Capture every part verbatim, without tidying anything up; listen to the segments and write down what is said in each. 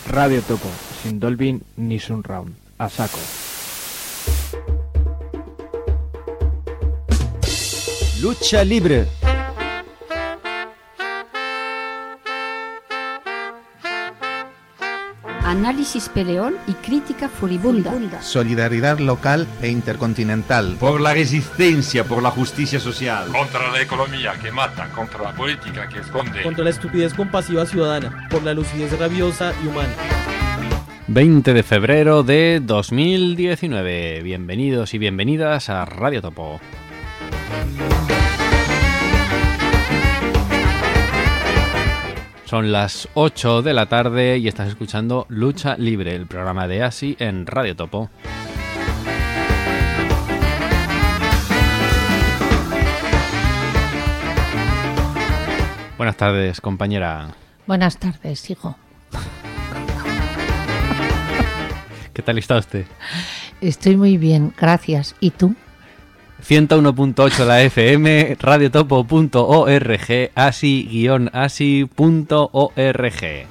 Radio Topo, sin Dolby ni Surround. A saco. Lucha libre. Análisis peleón y crítica furibunda. Solidaridad local e intercontinental. Por la resistencia, por la justicia social. Contra la economía que mata, contra la política que esconde. Contra la estupidez compasiva ciudadana, por la lucidez rabiosa y humana. veinte de febrero de dos mil diecinueve. Bienvenidos y bienvenidas a Radio Topo. Son las ocho de la tarde y estás escuchando Lucha Libre, el programa de A S I en Radio Topo. Buenas tardes, compañera. Buenas tardes, hijo. ¿Qué tal está usted? Estoy muy bien, gracias. ¿Y tú? ciento uno punto ocho la F M, radiotopo punto org, asi guion asi punto org.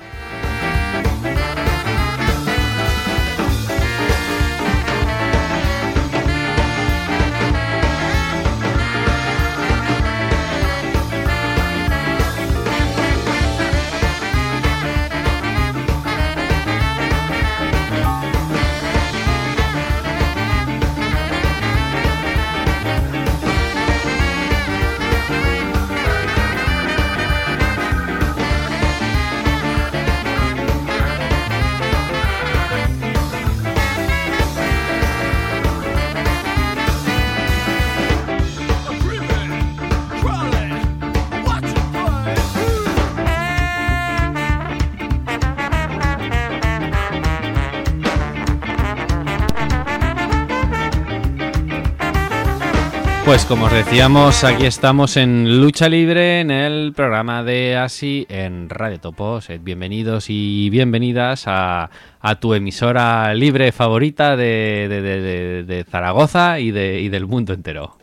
Pues como os decíamos, aquí estamos en Lucha Libre, en el programa de A S I en Radio Topo. Sed bienvenidos y bienvenidas a, a tu emisora libre favorita de, de, de, de, de Zaragoza y, de, y del mundo entero.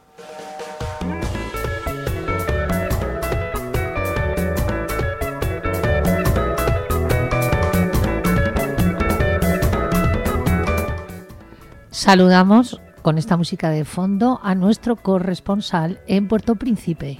Saludamos con esta música de fondo a nuestro corresponsal en Puerto Príncipe.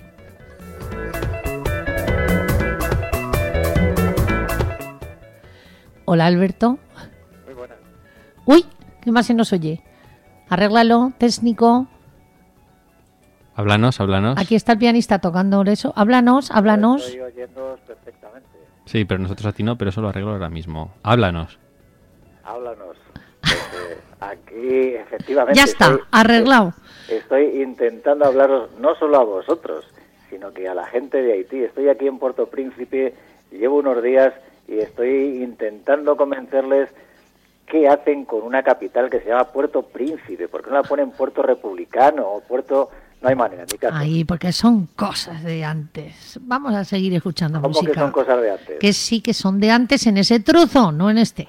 Hola, Alberto. Muy buenas. Uy, ¿qué más se nos oye? Arréglalo, técnico. Háblanos, háblanos. Aquí está el pianista tocando eso. Háblanos, háblanos. Estoy oyendo perfectamente. Sí, pero nosotros a ti no, pero eso lo arreglo ahora mismo. Háblanos. Háblanos. Porque aquí, efectivamente... Ya está, estoy, arreglado. Estoy intentando hablaros no solo a vosotros, sino que a la gente de Haití. Estoy aquí en Puerto Príncipe, llevo unos días y estoy intentando convencerles qué hacen con una capital que se llama Puerto Príncipe. ¿Por qué no la ponen Puerto Republicano o Puerto...? No hay manera, ni caso. Ahí, porque son cosas de antes. Vamos a seguir escuchando ¿Cómo música. que son cosas de antes? Que sí que son de antes en ese trozo, no en este.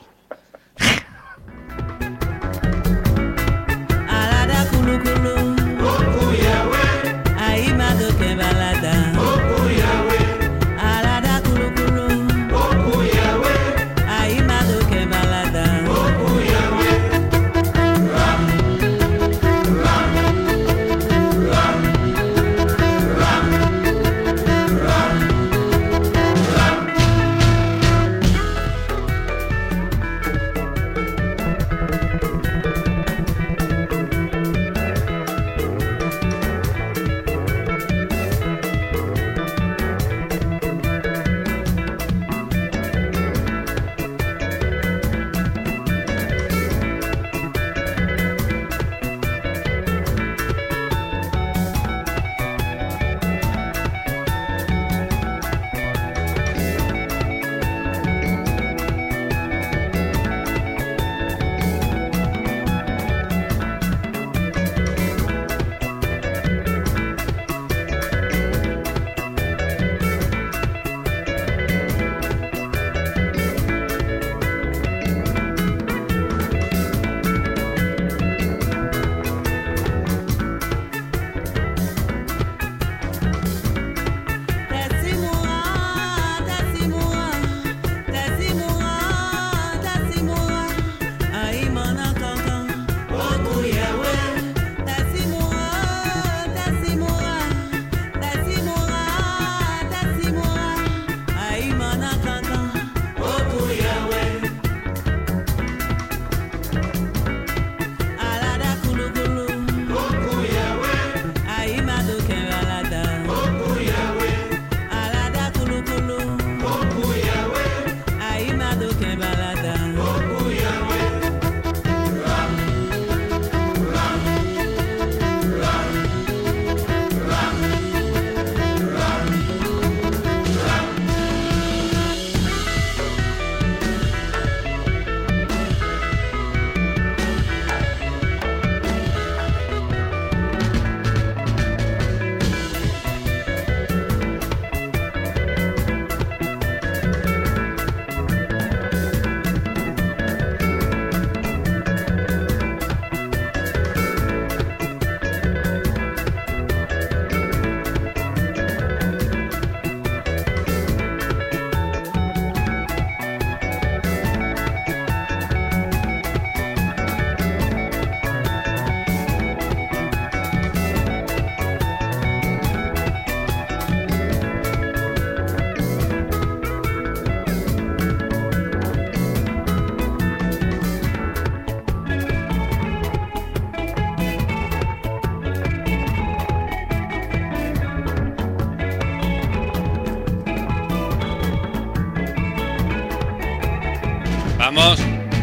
Vamos.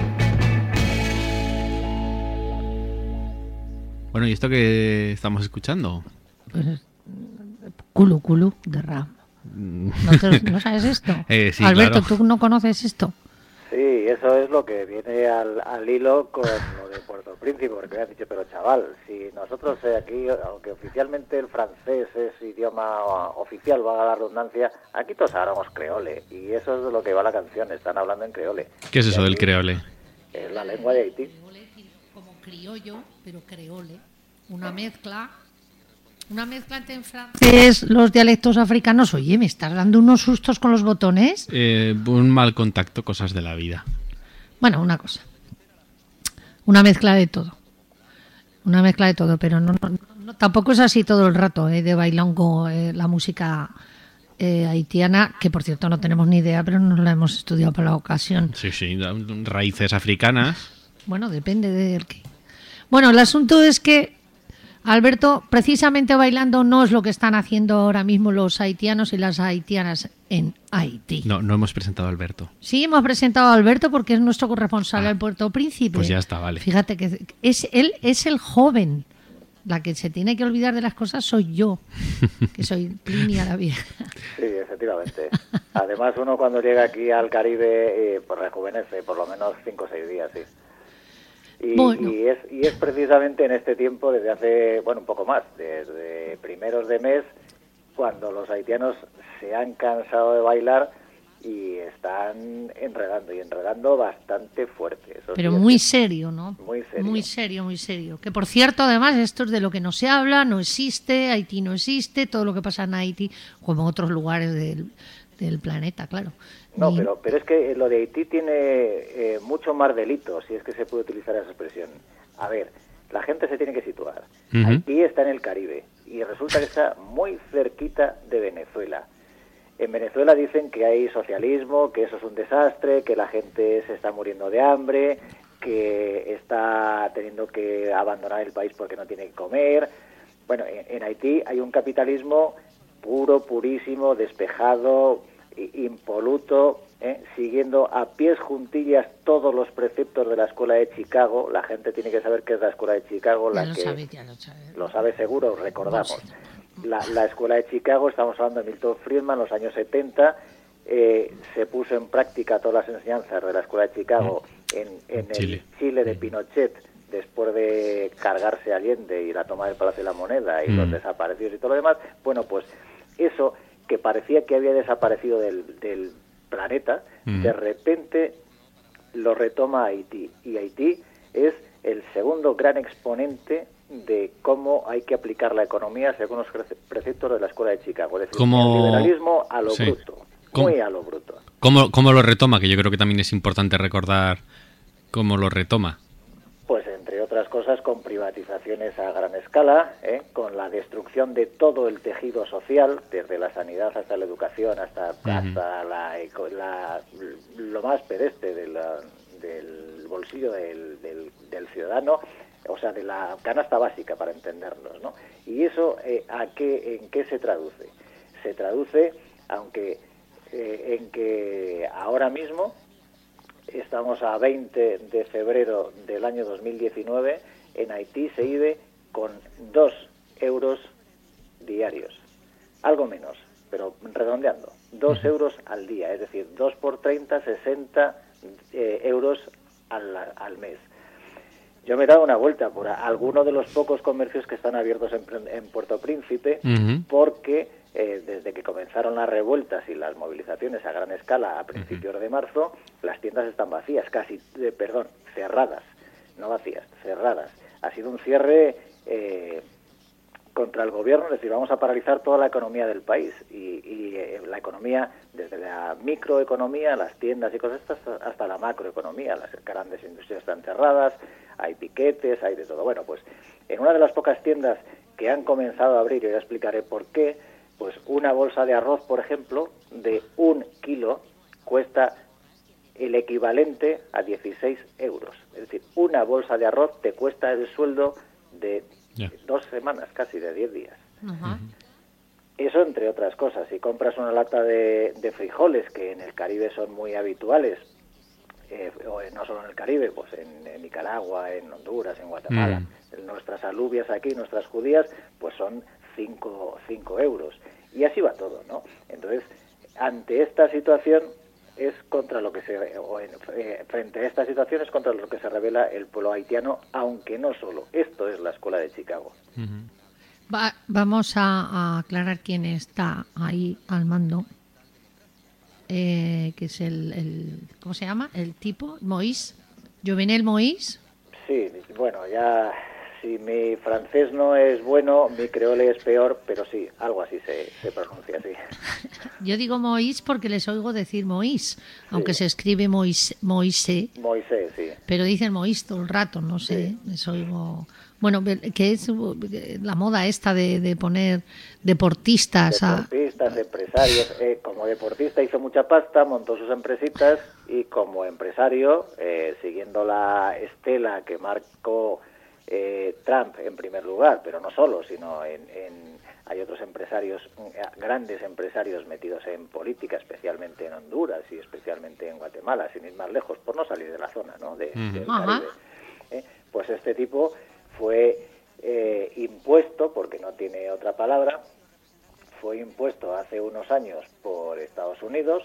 Bueno, ¿y esto que estamos escuchando? Pues, Culu Culu de Ram. ¿No, te, ¿No sabes esto? Eh, sí, Alberto, claro. ¿tú no conoces esto? Sí, eso es lo que viene al, al hilo con lo de Puerto Príncipe, porque me has dicho, pero chaval, si nosotros eh, aquí, aunque oficialmente el francés es idioma oficial, valga la redundancia, aquí todos hablamos creole, y eso es de lo que va la canción, están hablando en creole. ¿Qué es eso Y del aquí creole? Es la lengua de Haití. Como criollo, pero creole. Una mezcla... Una mezcla entre francés, los dialectos africanos. Oye, ¿me estás dando unos sustos con los botones? Eh, un mal contacto, cosas de la vida. Bueno, una cosa. Una mezcla de todo. Una mezcla de todo, pero no, no, no tampoco es así todo el rato, eh, de bailongo, eh, la música eh, haitiana, que por cierto no tenemos ni idea, pero nos la hemos estudiado para la ocasión. Sí, sí, raíces africanas. Bueno, depende del qué. Bueno, el asunto es que Alberto, precisamente bailando no es lo que están haciendo ahora mismo los haitianos y las haitianas en Haití. No, no hemos presentado a Alberto. Sí, hemos presentado a Alberto porque es nuestro corresponsal Ah, en Puerto Príncipe. Pues ya está, vale. Fíjate que es él es el joven. La que se tiene que olvidar de las cosas soy yo, que soy Plinia la vieja. Sí, efectivamente. Además, uno cuando llega aquí al Caribe, eh, pues rejuvenece por lo menos cinco o seis días, sí. Y, Bueno. y, es, y es precisamente en este tiempo, desde hace, bueno, un poco más, desde primeros de mes, cuando los haitianos se han cansado de bailar y están enredando, y enredando bastante fuerte. Eso Pero sí, muy es serio, ¿no? Muy serio. Muy serio, muy serio. Que por cierto, además, esto es de lo que no se habla, no existe, Haití no existe, todo lo que pasa en Haití, como en otros lugares del, del planeta, claro. No, Ni- pero, pero es que lo de Haití tiene eh, mucho más delitos, si es que se puede utilizar esa expresión. A ver, la gente se tiene que situar. Ujú. Haití está en el Caribe y resulta que está muy cerquita de Venezuela. En Venezuela dicen que hay socialismo, que eso es un desastre, que la gente se está muriendo de hambre, que está teniendo que abandonar el país porque no tiene que comer. Bueno, en, en Haití hay un capitalismo puro, purísimo, despejado, i- impoluto, ¿eh? Siguiendo a pies juntillas todos los preceptos de la Escuela de Chicago. La gente tiene que saber qué es la Escuela de Chicago, Ya la lo que sabe, ya lo sabe. lo sabe seguro, recordamos. La, la Escuela de Chicago, estamos hablando de Milton Friedman, en los años setenta, eh, se puso en práctica todas las enseñanzas de la Escuela de Chicago en, en el Chile. Chile de Pinochet, después de cargarse a Allende y la toma del Palacio de la Moneda y Mm. los desaparecidos y todo lo demás. Bueno, pues eso que parecía que había desaparecido del, del planeta, Mm. de repente lo retoma Haití. Y Haití es el segundo gran exponente de cómo hay que aplicar la economía según los prece- preceptos de la Escuela de Chicago. Es decir, ¿Cómo- el liberalismo a lo Sí. bruto, ¿Cómo- muy a lo bruto. ¿Cómo, ¿Cómo lo retoma? Que yo creo que también es importante recordar cómo lo retoma. Pues entre otras cosas con privatizaciones a gran escala, ¿eh? Con la destrucción de todo el tejido social, desde la sanidad hasta la educación, hasta, hasta la, eco- la- lo más pedestre de la- del bolsillo del, del- del ciudadano, o sea, de la canasta básica, para entendernos, ¿no? Y eso, eh, ¿a qué, ¿en qué se traduce? Se traduce, aunque eh, en que ahora mismo estamos a veinte de febrero del año dos mil diecinueve, en Haití se vive con dos euros diarios, algo menos, pero redondeando, dos euros al día, es decir, dos por treinta, sesenta eh, euros al, al mes. Yo me he dado una vuelta por a- alguno de los pocos comercios que están abiertos en, en Puerto Príncipe, Ujú. porque eh, desde que comenzaron las revueltas y las movilizaciones a gran escala a principios de marzo, las tiendas están vacías, casi, eh, perdón, cerradas, no vacías, cerradas. Ha sido un cierre eh, contra el gobierno, es decir, vamos a paralizar toda la economía del país y, y eh, la economía, desde la microeconomía, las tiendas y cosas estas, hasta la macroeconomía, las grandes industrias están cerradas, hay piquetes, hay de todo. Bueno, pues en una de las pocas tiendas que han comenzado a abrir, y ya explicaré por qué, pues una bolsa de arroz, por ejemplo, de un kilo cuesta el equivalente a dieciséis euros. Es decir, una bolsa de arroz te cuesta el sueldo de Ya. dos semanas, casi de diez días. Ajá. Eso entre otras cosas. Si compras una lata de, de frijoles, que en el Caribe son muy habituales, eh, o no solo en el Caribe, pues en, en Nicaragua, en Honduras, en Guatemala. Mm. Nuestras alubias aquí, nuestras judías, pues son cinco euros. Y así va todo, ¿no? Entonces, ante esta situación es contra lo que se o en, eh, frente a esta situación es contra lo que se revela el pueblo haitiano, aunque no solo. Esto es la escuela de Chicago. Uh-huh. Va, vamos a, a aclarar quién está ahí al mando, eh, que es el, el ¿cómo se llama? El tipo Moïse, Jovenel Moïse. Sí, bueno, ya si mi francés no es bueno, mi creole es peor, pero sí, algo así se, se pronuncia así. Yo digo Moïse porque les oigo decir Moïse, sí. Aunque se escribe Moïse, Moïse. Moïse, sí. Pero dicen Moïse todo el rato, no sé, sí. Les oigo. Bueno, que es la moda esta de, de poner deportistas. Deportistas, a... empresarios. Eh, como deportista hizo mucha pasta, montó sus empresitas y como empresario, eh, siguiendo la estela que marcó Eh, Trump en primer lugar, pero no solo, sino en, en hay otros empresarios, grandes empresarios metidos en política, especialmente en Honduras y especialmente en Guatemala, sin ir más lejos, por no salir de la zona, ¿no? de, uh-huh. del Caribe. Eh, pues este tipo fue eh, impuesto, porque no tiene otra palabra, fue impuesto hace unos años por Estados Unidos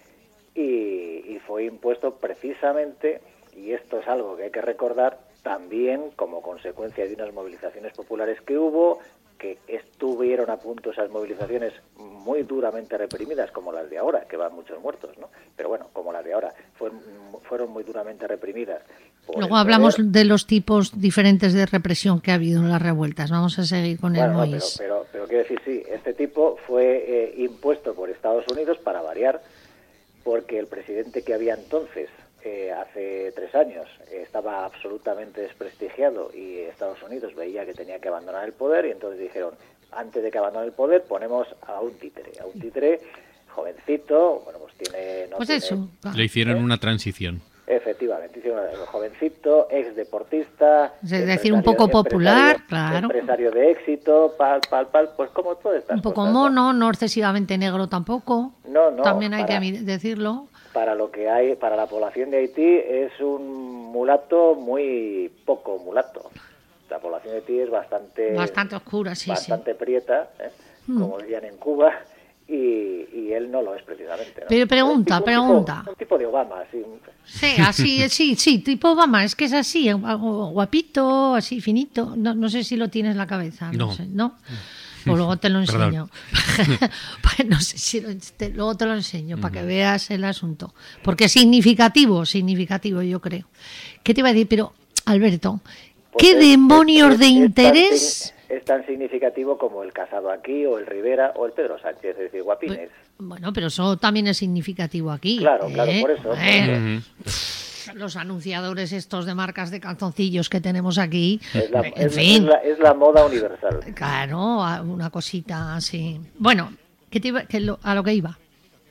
y, y fue impuesto precisamente, y esto es algo que hay que recordar, también como consecuencia de unas movilizaciones populares que hubo, que estuvieron a punto esas movilizaciones muy duramente reprimidas, como las de ahora, que van muchos muertos, ¿no? Pero bueno, como las de ahora, fueron, fueron muy duramente reprimidas. Luego hablamos poder. de los tipos diferentes de represión que ha habido en las revueltas. Vamos a seguir con bueno, el no, Moïse. Pero, pero, pero quiero decir, sí, este tipo fue eh, impuesto por Estados Unidos, para variar, porque el presidente que había entonces, Eh, hace tres años, eh, estaba absolutamente desprestigiado y Estados Unidos veía que tenía que abandonar el poder y entonces dijeron, antes de que abandone el poder ponemos a un títere, a un títere jovencito, bueno, pues tiene... No pues tiene, eso. Le hicieron ¿eh? una transición. Efectivamente, hicieron un jovencito, ex deportista... Es decir, un poco popular, claro. Empresario de éxito, pal, pal, pal, pues como todo estas Un poco cosas, mono, ¿no? no excesivamente negro tampoco. No, no. También hay para... que decirlo. Para lo que hay, para la población de Haití es un mulato muy poco mulato. La población de Haití es bastante bastante oscura, sí, bastante sí. prieta, ¿eh? mm. como dirían en Cuba, y, y él no lo es precisamente, ¿no? Pero pregunta, un tipo, pregunta. Un tipo, un tipo de Obama, así. Sí, así, sí, sí, tipo Obama, es que es así, guapito, así finito. No, no sé si lo tienes en la cabeza, no, no. sé, ¿no? O luego te lo enseño. Pues no sé si lo, te, luego te lo enseño uh-huh. para que veas el asunto. Porque es significativo, significativo yo creo. ¿Qué te iba a decir? Pero, Alberto, pues ¿qué es, demonios es, es, de es interés? Tan, es tan significativo como el Casado aquí, o el Rivera, o el Pedro Sánchez, es decir, guapines. Pues, bueno, pero eso también es significativo aquí. Claro, ¿eh? claro, por eso. ¿Eh? Por eso. Los anunciadores estos de marcas de calzoncillos que tenemos aquí, es la, en es, fin. Es la, es la moda universal. Claro, una cosita así. Bueno, ¿qué te iba, que lo, a lo que iba.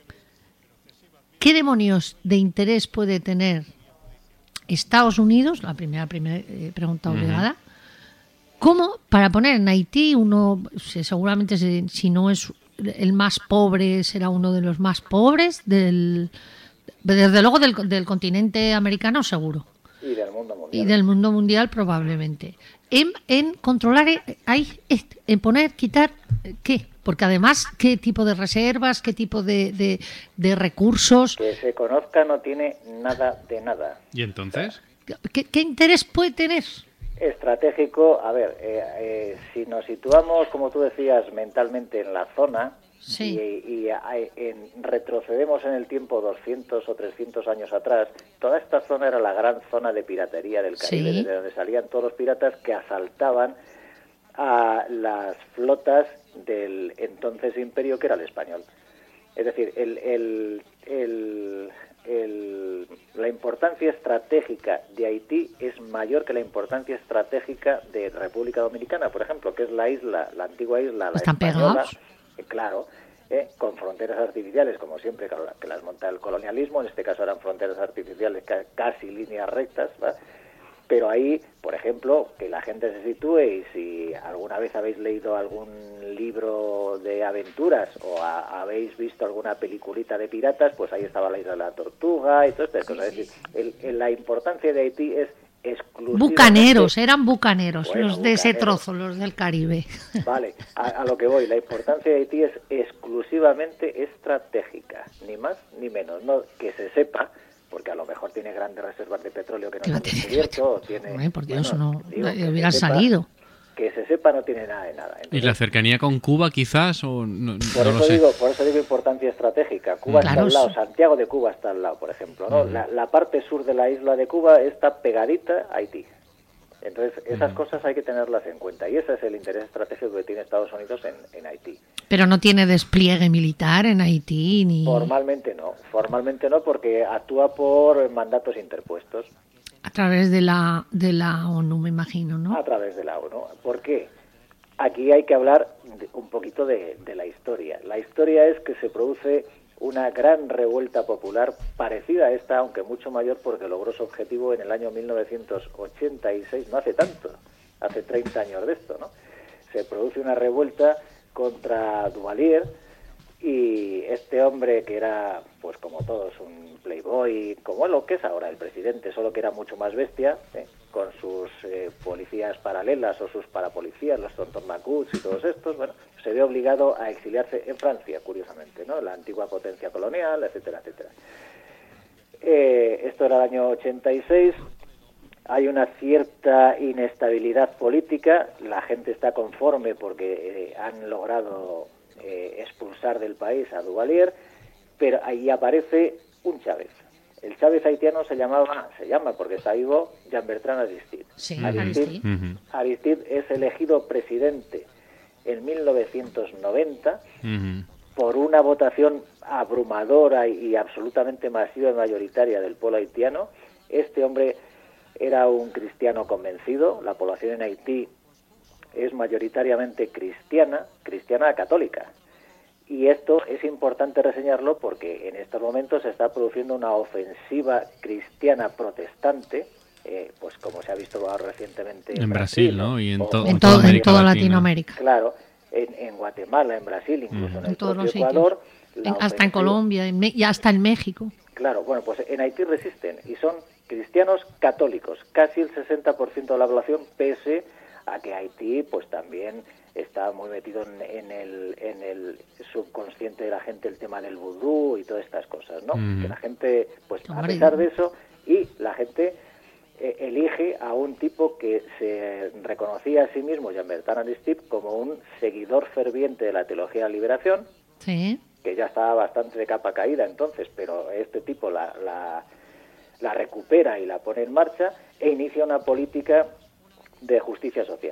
¿Qué demonios de interés puede tener Estados Unidos? La primera, primera eh, pregunta obligada. Uh-huh. ¿Cómo para poner en Haití uno, seguramente si no es el más pobre, será uno de los más pobres del... Desde luego del, del continente americano seguro. Y del mundo mundial. Y del mundo mundial probablemente. En, en controlar, hay, en poner, quitar, ¿qué? Porque además, ¿qué tipo de reservas, qué tipo de, de, de recursos? Que se conozca no tiene nada de nada. ¿Y entonces? ¿Qué, qué interés puede tener? Estratégico, a ver, eh, eh, si nos situamos, como tú decías, mentalmente en la zona... Sí. Y, y en, retrocedemos en el tiempo doscientos o trescientos años atrás, toda esta zona era la gran zona de piratería del Caribe, sí. desde donde salían todos los piratas que asaltaban a las flotas del entonces imperio que era el español. Es decir, el, el, el, el, la importancia estratégica de Haití es mayor que la importancia estratégica de República Dominicana, por ejemplo, que es la isla, la antigua isla, la ¿Están española. Pegados? Claro, eh, con fronteras artificiales, como siempre, claro, que las monta el colonialismo, en este caso eran fronteras artificiales, ca- casi líneas rectas, ¿va? Pero ahí, por ejemplo, que la gente se sitúe, y si alguna vez habéis leído algún libro de aventuras o a, habéis visto alguna peliculita de piratas, pues ahí estaba la Isla de la Tortuga y todas estas cosas. Es decir, el, el, la importancia de Haití es exclusivamente... Bucaneros, eran bucaneros, bueno, los de bucaneros. ese trozo, los del Caribe. Vale, a, a lo que voy, la importancia de Haití es exclusivamente estratégica, ni más ni menos, no que se sepa, porque a lo mejor tiene grandes reservas de petróleo que no se han descubierto, o tiene... Ay, por Dios, bueno, no, digo, no hubiera sepa, salido. Que se sepa no tiene nada de nada. Entonces, ¿Y la cercanía con Cuba quizás? O no, por, no eso lo sé. digo, por eso digo importancia estratégica. Cuba Claro, está al lado, sí. Santiago de Cuba está al lado, por ejemplo, ¿no? Mm. La, la parte sur de la isla de Cuba está pegadita a Haití. Entonces, esas Mm. cosas hay que tenerlas en cuenta. Y ese es el interés estratégico que tiene Estados Unidos en, en Haití. Pero no tiene despliegue militar en Haití ni... Formalmente no. Formalmente no, porque actúa por mandatos interpuestos. A través de la, de la ONU, me imagino, ¿no? A través de la ONU. ¿Por qué? Aquí hay que hablar de, un poquito de, de la historia. La historia es que se produce una gran revuelta popular parecida a esta, aunque mucho mayor, porque logró su objetivo en el año mil novecientos ochenta y seis, no hace tanto, hace treinta años de esto, ¿no? Se produce una revuelta contra Duvalier, y este hombre que era, pues como todos, un playboy, como lo que es ahora el presidente, solo que era mucho más bestia, ¿eh? Con sus eh, policías paralelas o sus parapolicías, los tontos macuts y todos estos, bueno, se ve obligado a exiliarse en Francia, curiosamente, ¿no? La antigua potencia colonial, etcétera, etcétera. Eh, esto era el año ochenta y seis, hay una cierta inestabilidad política, la gente está conforme porque eh, han logrado eh, expulsar del país a Duvalier, pero ahí aparece un Chávez. El Chávez haitiano se llamaba, se llama porque está vivo, Jean-Bertrand Aristide. Sí, Aristide, Ujú. Aristide es elegido presidente en mil novecientos noventa Ujú. por una votación abrumadora y, y absolutamente masiva y mayoritaria del pueblo haitiano. Este hombre era un cristiano convencido. La población en Haití es mayoritariamente cristiana, cristiana católica. Y esto es importante reseñarlo porque en estos momentos se está produciendo una ofensiva cristiana protestante, eh, pues como se ha visto recientemente en, En Brasil, Brasil, ¿no? Y en, O- to- En, en todo, toda en América toda Latina. Latinoamérica. Claro, en, en Guatemala, en Brasil, incluso Mm. en En el todos propio los sitios. Ecuador. la En- hasta en ofensiva- Colombia en Me- y hasta en México. Claro, bueno, pues en Haití resisten y son cristianos católicos, casi el sesenta por ciento de la población, pese a que Haití pues también está muy metido en, en el, en el subconsciente de la gente el tema del vudú y todas estas cosas, ¿no? Mm. Que la gente, pues a Hombre. pesar de eso, y la gente eh, elige a un tipo que se reconocía a sí mismo, Jean-Bertrand Aristide, como un seguidor ferviente de la teología de la liberación, Sí. que ya estaba bastante de capa caída entonces, pero este tipo la, la, la recupera y la pone en marcha e inicia una política de justicia social.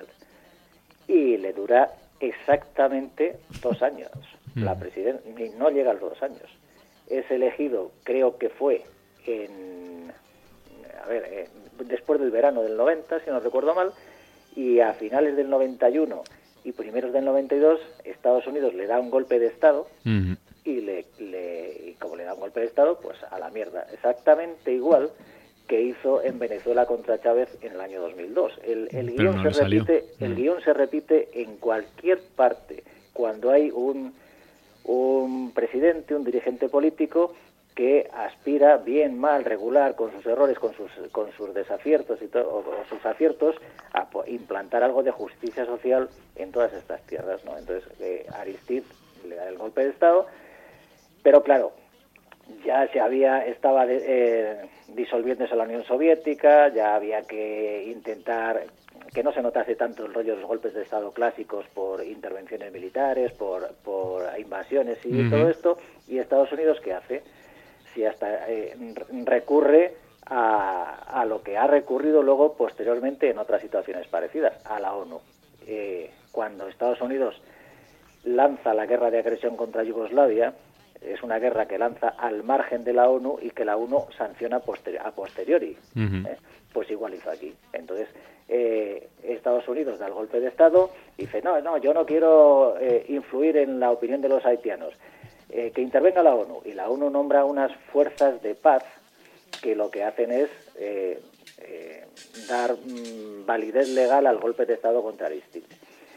Y le dura exactamente dos años. La presidencia no llega a los dos años. Es elegido, creo que fue en, a ver, eh, después del verano del noventa, si no recuerdo mal, y a finales del noventa y uno y primeros del noventa y dos, Estados Unidos le da un golpe de Estado Ujú. y le, le y como le da un golpe de Estado, pues a la mierda. Exactamente igual que hizo en Venezuela contra Chávez en el año dos mil dos. El, el Pero guión no se le salió. repite, el Mm. guión se repite en cualquier parte cuando hay un un presidente, un dirigente político que aspira bien, mal, regular, con sus errores, con sus con sus desaciertos y todo, o, o sus aciertos, a po- implantar algo de justicia social en todas estas tierras, ¿no? Entonces, eh, Aristide le da el golpe de Estado, pero claro, ya se había estaba de- eh, disolviéndose la Unión Soviética, ya había que intentar que no se notase tanto el rollo de los golpes de Estado clásicos por intervenciones militares, por, por invasiones y Ujú. todo esto, y Estados Unidos, ¿qué hace? Si hasta eh, recurre a, a lo que ha recurrido luego posteriormente en otras situaciones parecidas, a la ONU. Eh, cuando Estados Unidos lanza la guerra de agresión contra Yugoslavia, es una guerra que lanza al margen de la ONU y que la ONU sanciona posteri- a posteriori. Ujú. ¿eh? Pues igual hizo aquí. Entonces, eh, Estados Unidos da el golpe de Estado y dice, no, no, yo no quiero eh, influir en la opinión de los haitianos. Eh, que intervenga la ONU. Y la ONU nombra unas fuerzas de paz que lo que hacen es eh, eh, dar mmm, validez legal al golpe de Estado contra Aristide.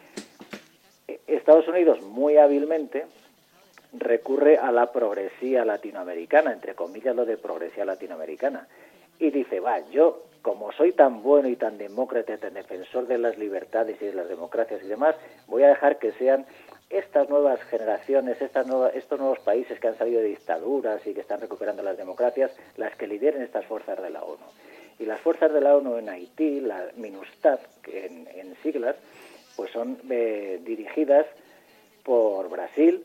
Estados Unidos, muy hábilmente, recurre a la progresía latinoamericana, entre comillas lo de progresía latinoamericana, y dice, va, yo, como soy tan bueno y tan demócrata, tan defensor de las libertades y de las democracias y demás, voy a dejar que sean estas nuevas generaciones, estas nuevas, estos nuevos países que han salido de dictaduras y que están recuperando las democracias, las que lideren estas fuerzas de la ONU. Y las fuerzas de la ONU en Haití, la MINUSTAH, que en, en siglas, pues son eh, dirigidas por Brasil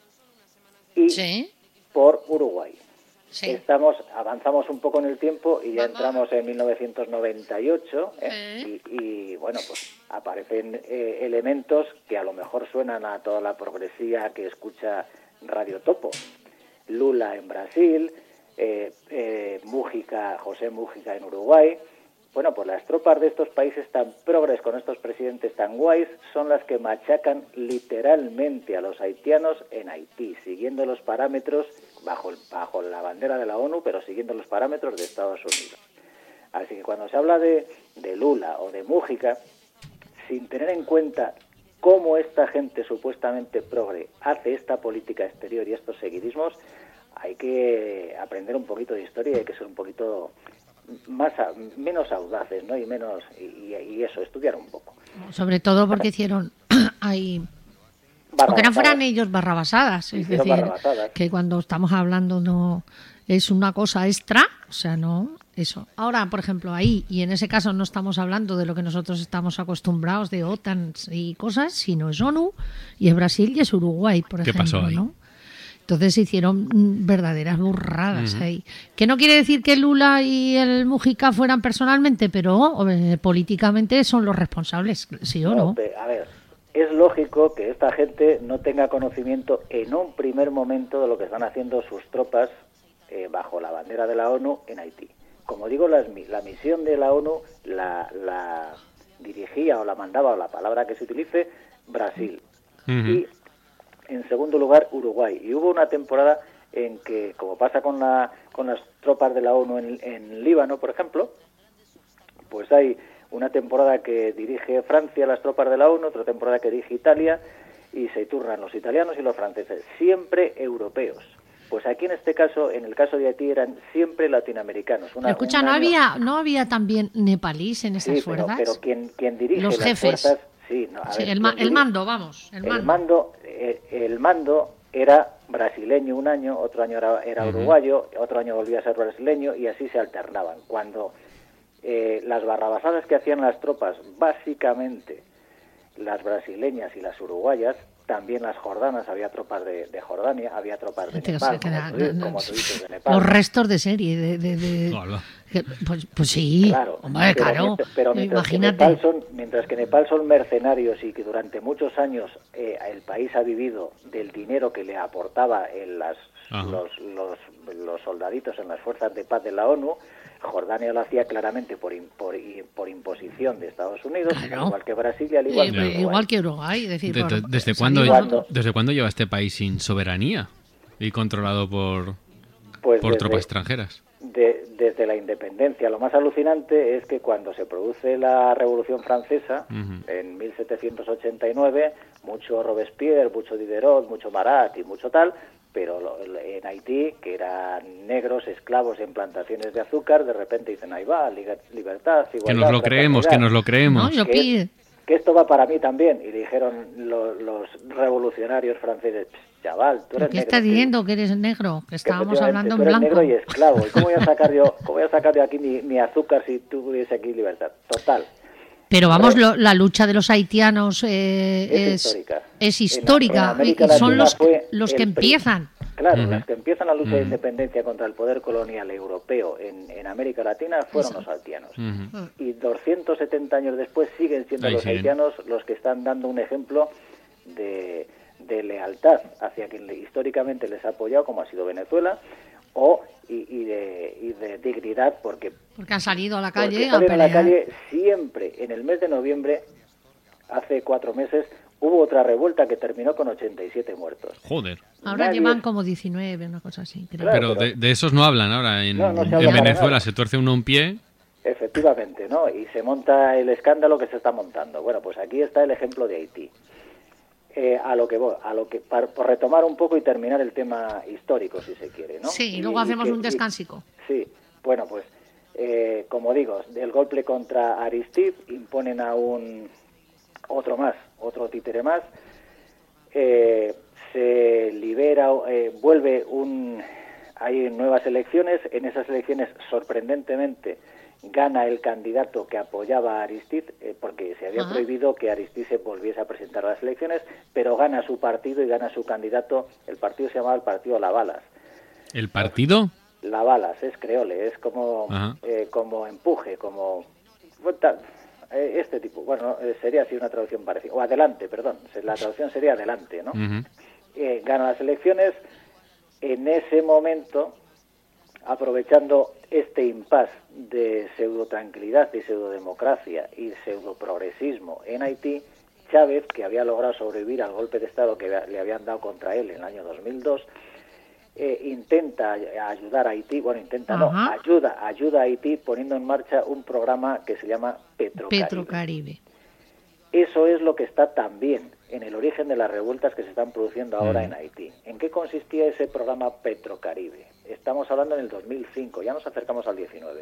y sí. por Uruguay. Sí. Estamos, avanzamos un poco en el tiempo y ya entramos en mil novecientos noventa y ocho ¿eh? y, y bueno, pues aparecen eh, elementos que a lo mejor suenan a toda la progresía que escucha Radio Topo. Lula en Brasil, eh, eh, Mújica, José Mújica en Uruguay. Bueno, pues las tropas de estos países tan progres, con estos presidentes tan guays, son las que machacan literalmente a los haitianos en Haití, siguiendo los parámetros, bajo, el, bajo la bandera de la ONU, pero siguiendo los parámetros de Estados Unidos. Así que cuando se habla de, de Lula o de Mújica, sin tener en cuenta cómo esta gente supuestamente progre hace esta política exterior y estos seguidismos, hay que aprender un poquito de historia y hay que ser un poquito más menos audaces, ¿no? Y menos y, y eso, estudiar un poco. Sobre todo porque hicieron ahí, aunque no fueran ellos barrabasadas, es decir, barrabasadas. Que cuando estamos hablando no es una cosa extra, o sea, no eso. Ahora, por ejemplo, ahí, y en ese caso no estamos hablando de lo que nosotros estamos acostumbrados de OTAN y cosas, sino es ONU y es Brasil y es Uruguay, por ejemplo, ¿qué pasó ahí? ¿No? Entonces hicieron verdaderas burradas uh-huh. ahí. Que no quiere decir que Lula y el Mújica fueran personalmente, pero eh, políticamente son los responsables, ¿sí o no? no? A ver, es lógico que esta gente no tenga conocimiento en un primer momento de lo que están haciendo sus tropas eh, bajo la bandera de la ONU en Haití. Como digo, la, la misión de la ONU la, la dirigía o la mandaba, o la palabra que se utilice, Brasil. Uh-huh. Y en segundo lugar, Uruguay. Y hubo una temporada en que, como pasa con la con las tropas de la ONU en, en Líbano, por ejemplo, pues hay una temporada que dirige Francia las tropas de la ONU, otra temporada que dirige Italia, y se turnan los italianos y los franceses, siempre europeos. Pues aquí en este caso, en el caso de Haití, eran siempre latinoamericanos. Una, Escucha, un ¿no año... había no había también nepalíes en esas sí, fuerzas? Pero, pero quien, quien dirige los las jefes. fuerzas... Sí, no, a sí, ver, el, ma- el mando, vamos. El, el mando, mando, eh, el mando era brasileño un año, otro año era, era uh-huh. uruguayo, otro año volvía a ser brasileño y así se alternaban. Cuando eh, las barrabasadas que hacían las tropas, básicamente las brasileñas y las uruguayas, también las jordanas, había tropas de, de Jordania, había tropas de Nepal, queda, como, tú, no, como tú dices, de Nepal. Los restos de serie, de... de, de que, pues, pues sí, claro, hombre, pero, claro, pero mientras imagínate. Que Nepal son, mientras que Nepal son mercenarios y que durante muchos años eh, el país ha vivido del dinero que le aportaba en las, los, los, los soldaditos en las fuerzas de paz de la ONU, Jordania lo hacía claramente por, por, por imposición de Estados Unidos, claro. Igual que Brasil y al igual, eh, que Uruguay. igual que Uruguay. Es decir, de, de, por, ¿desde, cuándo, cuando, ¿Desde cuándo lleva este país sin soberanía y controlado por, pues por desde, tropas extranjeras? De, desde la independencia. Lo más alucinante es que cuando se produce la Revolución Francesa, uh-huh. en mil setecientos ochenta y nueve, mucho Robespierre, mucho Diderot, mucho Marat y mucho tal... pero en Haití, que eran negros, esclavos en plantaciones de azúcar, de repente dicen, ahí va, libertad, igualdad... Que nos lo creemos, que nos lo creemos. No, que, que esto va para mí también. Y dijeron los, los revolucionarios franceses, chaval, tú eres ¿Qué negro. estás diciendo que eres negro? Que estábamos hablando en blanco. Negro y esclavo. ¿Y cómo voy a sacar yo, cómo voy a sacar yo aquí mi, mi azúcar si tú tuviese aquí libertad? Total. Pero vamos, lo, la lucha de los haitianos eh, es, es histórica, es histórica en, en y son los, los que empiezan. Claro, uh-huh. Las que empiezan la lucha uh-huh. de independencia contra el poder colonial europeo en, en América Latina fueron Eso. los haitianos. Uh-huh. Y doscientos setenta años después siguen siendo Ahí los siguen. haitianos los que están dando un ejemplo de, de lealtad hacia quien históricamente les ha apoyado, como ha sido Venezuela, o y, y, de, y de dignidad, porque... Porque han salido a la calle a pelear. A la calle siempre, en el mes de noviembre, hace cuatro meses, hubo otra revuelta que terminó con ochenta y siete muertos. Joder. Ahora Nadie... llevan como diecinueve, una cosa así. Creo. Claro, pero de, de esos no hablan ahora. En, no, no en Venezuela se tuerce uno un pie Efectivamente, ¿no? Y se monta el escándalo que se está montando. Bueno, pues aquí está el ejemplo de Haití. Eh, a lo que voy, a lo que para, por retomar un poco y terminar el tema histórico, si se quiere, ¿no? Sí, y luego hacemos que, un descansico. Y, sí, bueno, pues, eh, como digo, el golpe contra Aristide imponen a un otro más, otro títere más, eh, se libera, eh, vuelve un, hay nuevas elecciones, en esas elecciones sorprendentemente gana el candidato que apoyaba a Aristide, eh, porque se había Ajá. prohibido que Aristide se volviese a presentar a las elecciones, pero gana su partido y gana su candidato. El partido se llamaba el Partido Lavalas. ¿El partido? Lavalas, es creole, es como eh, como empuje, como eh, este tipo. Bueno, eh, sería así una traducción parecida. O adelante, perdón, la traducción sería adelante, ¿no? Uh-huh. Eh, gana las elecciones. En ese momento, aprovechando este impasse de pseudo-tranquilidad y pseudo-democracia y pseudo-progresismo en Haití, Chávez, que había logrado sobrevivir al golpe de Estado que le habían dado contra él en el año dos mil dos, eh, intenta ayudar a Haití, bueno, intenta Ajá. no, ayuda, ayuda a Haití poniendo en marcha un programa que se llama Petrocaribe. Petrocaribe. Eso es lo que está también en el origen de las revueltas que se están produciendo ahora mm. en Haití. ¿En qué consistía ese programa Petrocaribe? Estamos hablando en el dos mil cinco, ya nos acercamos al diecinueve.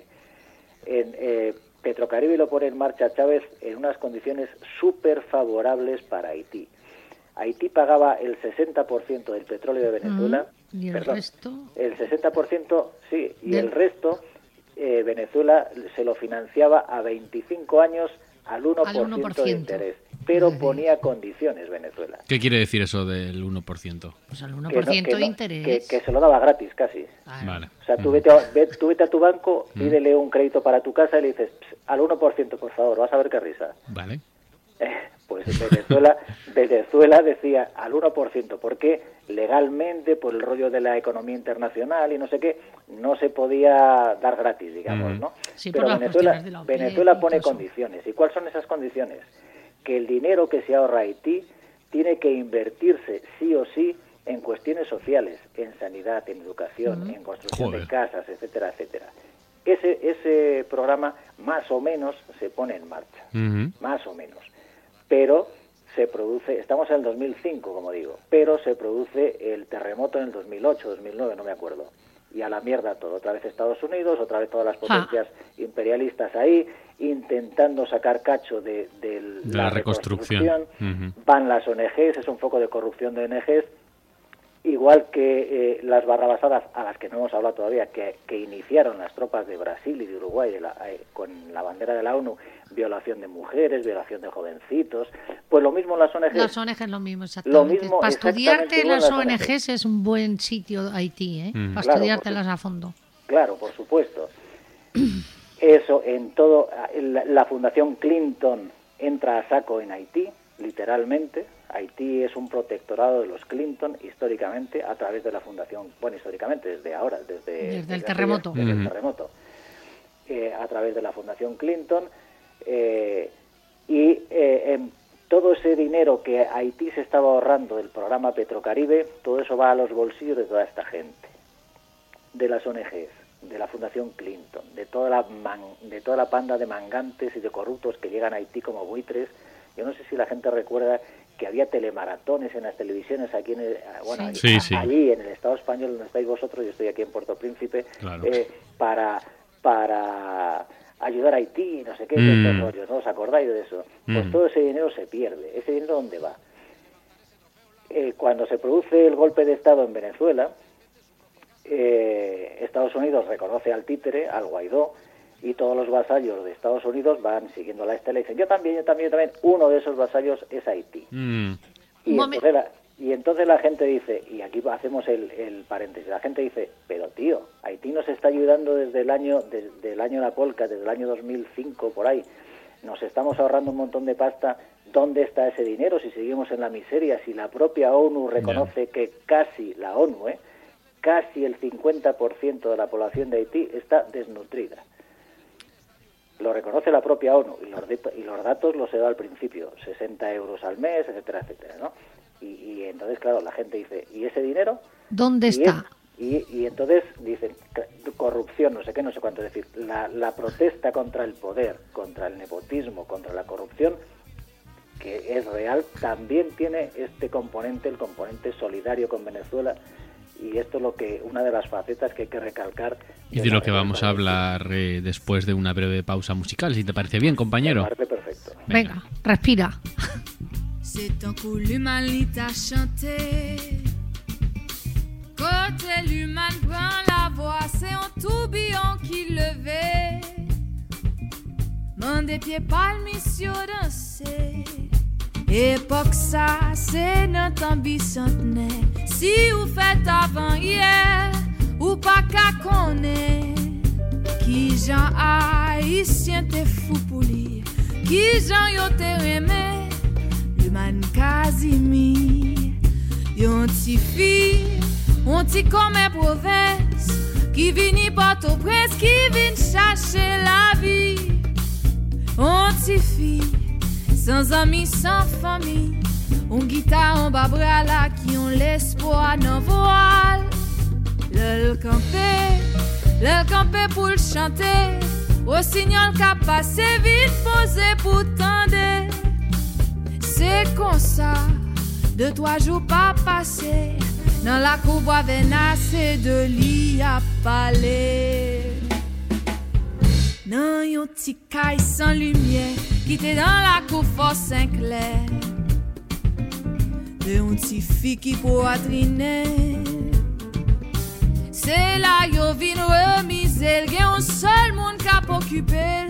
En, eh, Petrocaribe lo pone en marcha Chávez en unas condiciones súper favorables para Haití. Haití pagaba el sesenta por ciento del petróleo de Venezuela. Mm, ¿Y el perdón, resto? El sesenta por ciento, sí, y Del... el resto eh, Venezuela se lo financiaba a veinticinco años al uno por ciento, al uno por ciento de interés. Pero ponía condiciones Venezuela. ¿Qué quiere decir eso del uno por ciento? Pues al uno por ciento no, de no, interés. Que, que se lo daba gratis, casi. Vale. O sea, tú vete, a, ve, tú vete a tu banco, mm. pídele un crédito para tu casa y le dices, al uno por ciento, por favor, vas a ver qué risa. Vale. Eh, pues Venezuela, Venezuela decía al uno por ciento, porque legalmente, por el rollo de la economía internacional y no sé qué, no se podía dar gratis, digamos, mm. ¿no? Sí, pero Venezuela, Venezuela pone condiciones. ¿Y cuáles son esas condiciones? Que el dinero que se ahorra Haití tiene que invertirse sí o sí en cuestiones sociales, en sanidad, en educación, uh-huh. en construcción Joder. de casas, etcétera, etcétera. Ese ese programa más o menos se pone en marcha, uh-huh. más o menos. Pero se produce, estamos en el dos mil cinco, como digo, pero se produce el terremoto en el dos mil ocho, dos mil nueve, no me acuerdo. Y a la mierda todo, otra vez Estados Unidos, otra vez todas las potencias ah. imperialistas ahí, intentando sacar cacho de, de, de la, la reconstrucción. reconstrucción. Uh-huh. Van las O N Ges, es un foco de corrupción de O N Ges, igual que eh, las barrabasadas, a las que no hemos hablado todavía, que, que iniciaron las tropas de Brasil y de Uruguay de la, eh, con la bandera de la ONU, violación de mujeres, violación de jovencitos, pues lo mismo las O N Ges. Las O N Ges lo mismo, exactamente. Lo mismo, Para estudiarte las, las O N Ges es un buen sitio Haití, ¿eh? Mm. Para claro, estudiártelas a fondo. Claro, por supuesto. Eso, en todo, la, la Fundación Clinton entra a saco en Haití, literalmente. Haití es un protectorado de los Clinton históricamente a través de la fundación, bueno, históricamente desde ahora, desde, desde, desde el terremoto, desde uh-huh. el terremoto, eh, a través de la fundación Clinton eh, y eh, en todo ese dinero que Haití se estaba ahorrando del programa Petrocaribe, todo eso va a los bolsillos de toda esta gente, de las O N Ges, de la fundación Clinton, de toda la man, de toda la panda de mangantes y de corruptos que llegan a Haití como buitres. Yo no sé si la gente recuerda que había telemaratones en las televisiones aquí en el, bueno, sí, allí, sí. allí en el Estado español donde estáis vosotros, yo estoy aquí en Puerto Príncipe, claro. eh, para para ayudar a Haití, no sé qué, mm. estos rollos, ¿no os acordáis de eso? Pues mm. todo ese dinero se pierde. ¿Ese dinero dónde va? Eh, cuando se produce el golpe de Estado en Venezuela, eh, Estados Unidos reconoce al títere, al Guaidó, y todos los vasallos de Estados Unidos van siguiendo la estela y dicen, yo también, yo también, yo también. Uno de esos vasallos es Haití. Mm. Y, entonces la, y entonces la gente dice, y aquí hacemos el, el paréntesis, la gente dice, pero tío, Haití nos está ayudando desde el año desde el año de la polca, desde el año dos mil cinco, por ahí. Nos estamos ahorrando un montón de pasta. ¿Dónde está ese dinero si seguimos en la miseria? Si la propia ONU reconoce yeah. que casi, la ONU, ¿eh? casi el cincuenta por ciento de la población de Haití está desnutrida. Lo reconoce la propia ONU y los, y los datos los he dado al principio, sesenta euros al mes, etcétera, etcétera, ¿no? Y, y entonces, claro, la gente dice, ¿y ese dinero? ¿Dónde está? Es, Y, y entonces dicen, corrupción, no sé qué, no sé cuánto. Es decir, la, la protesta contra el poder, contra el nepotismo, contra la corrupción, que es real, también tiene este componente, el componente solidario con Venezuela, y esto es lo que una de las facetas que hay que recalcar. Y de lo que vamos a hablar eh, después de una breve pausa musical, si te parece bien, compañero. Me parece perfecto. Venga, Venga respira. C'est un coup l'humanité a chanté. Côté l'humain prend la voix, c'est un tourbillon qui levait. Main des pieds palmicieux danser. Époque ça, c'est notre ambition. Si vous faites avant hier, ou pas qu'à connaître. Qui j'en haïtien t'es fou pour lire. Qui j'en yo t'es aimé. L'humain Casimir. Yon ti fille. On t'y comme province qui vini Port-au-Prince, qui vient chercher la vie. On t'y fille, sans amis, sans famille. On guitare, on bas bras là, qui ont l'espoir dans voile. Le campé, le campé pour le chanter. Au signal qu'a passé vite, posé pour tendre. C'est comme ça, de trois jours pas passé. Dans la cour bois venace de lit à palais. Dans yon petit caille sans lumière qui t'est dans la cour fort Saint-Clair. De yon petit fille qui poitriner. C'est là yon vin remise, il y a un seul monde qui a occupé.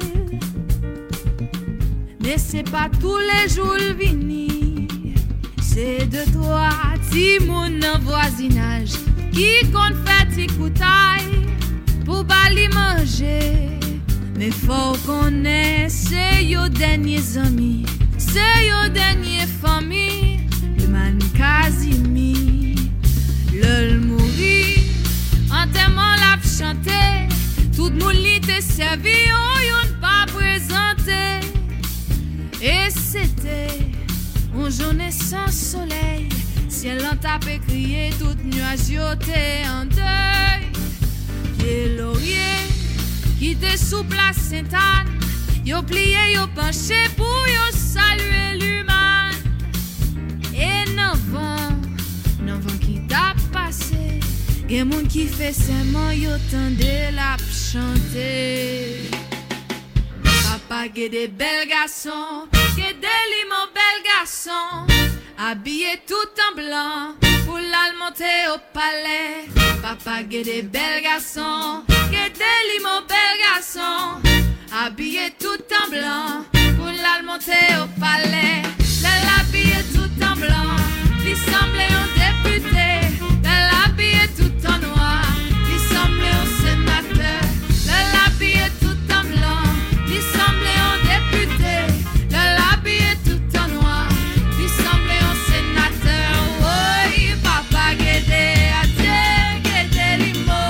Mais c'est pas tous les jours le vini. C'est de toi, ti moun nan voisinage, qui compte fait ti koutaille pour bali manger. Mais faut connaître, c'est yo derniers amis, c'est yo dernier famille, le man Casimir. Le mourir, en témoin la chanter, tout moun li te servi, oh yon pas présenté. Et c'était une journée sans soleil, ciel en tapé crié, tout nuage yoté en deuil. Des lauriers qui te sous place Sainte-Anne, yo plié, yo penché pour yo saluer l'humain. Et non vent, non vent qui t'a passé, gen moun qui fait seulement yo tende la chanter. Papa get des belles garçons, get des limons belles garçons, habillés tout en blanc, pour la monter au palais. Papa get des belles garçons, get des limons belles garçons, habillés tout en blanc, pour la monter au palais. L'habillé tout en blanc, il semblait un député. L'habillé tout en noir, il semblait un sénateur. L'habillé tout en blanc, il semblait un député. L'habillé tout en noir, il semblait un sénateur. Oui, papa guédé, adieu, guédé limo.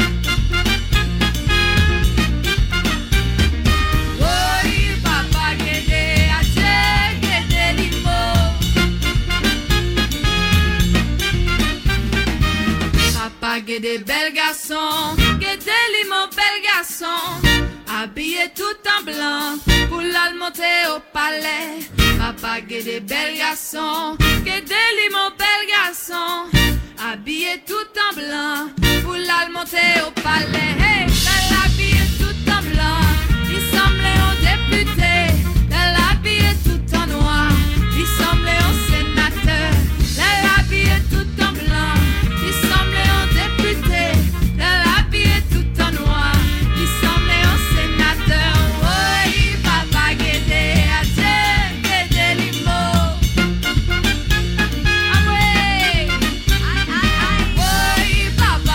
Oui, papa guédé, adieu, guédé limo. Papa guédé, bel garçon, guédé limo, bel garçon. Habillé tout en blanc, pour la monter au palais. Papa guédé, bel garçon, guédé limon, bel garçon. Habillé tout en blanc, pour la monter au palais. Hey, elle habillé tout en blanc, il semblait un député. Elle habillé tout en noir, il semblait un sénateur. Elle habillé tout en blanc, il semblait un député. Elle habillé tout en noir, il semblait un sénateur. Oui, papa guédé, adieu, guédé limo. Ah ouais, oui, papa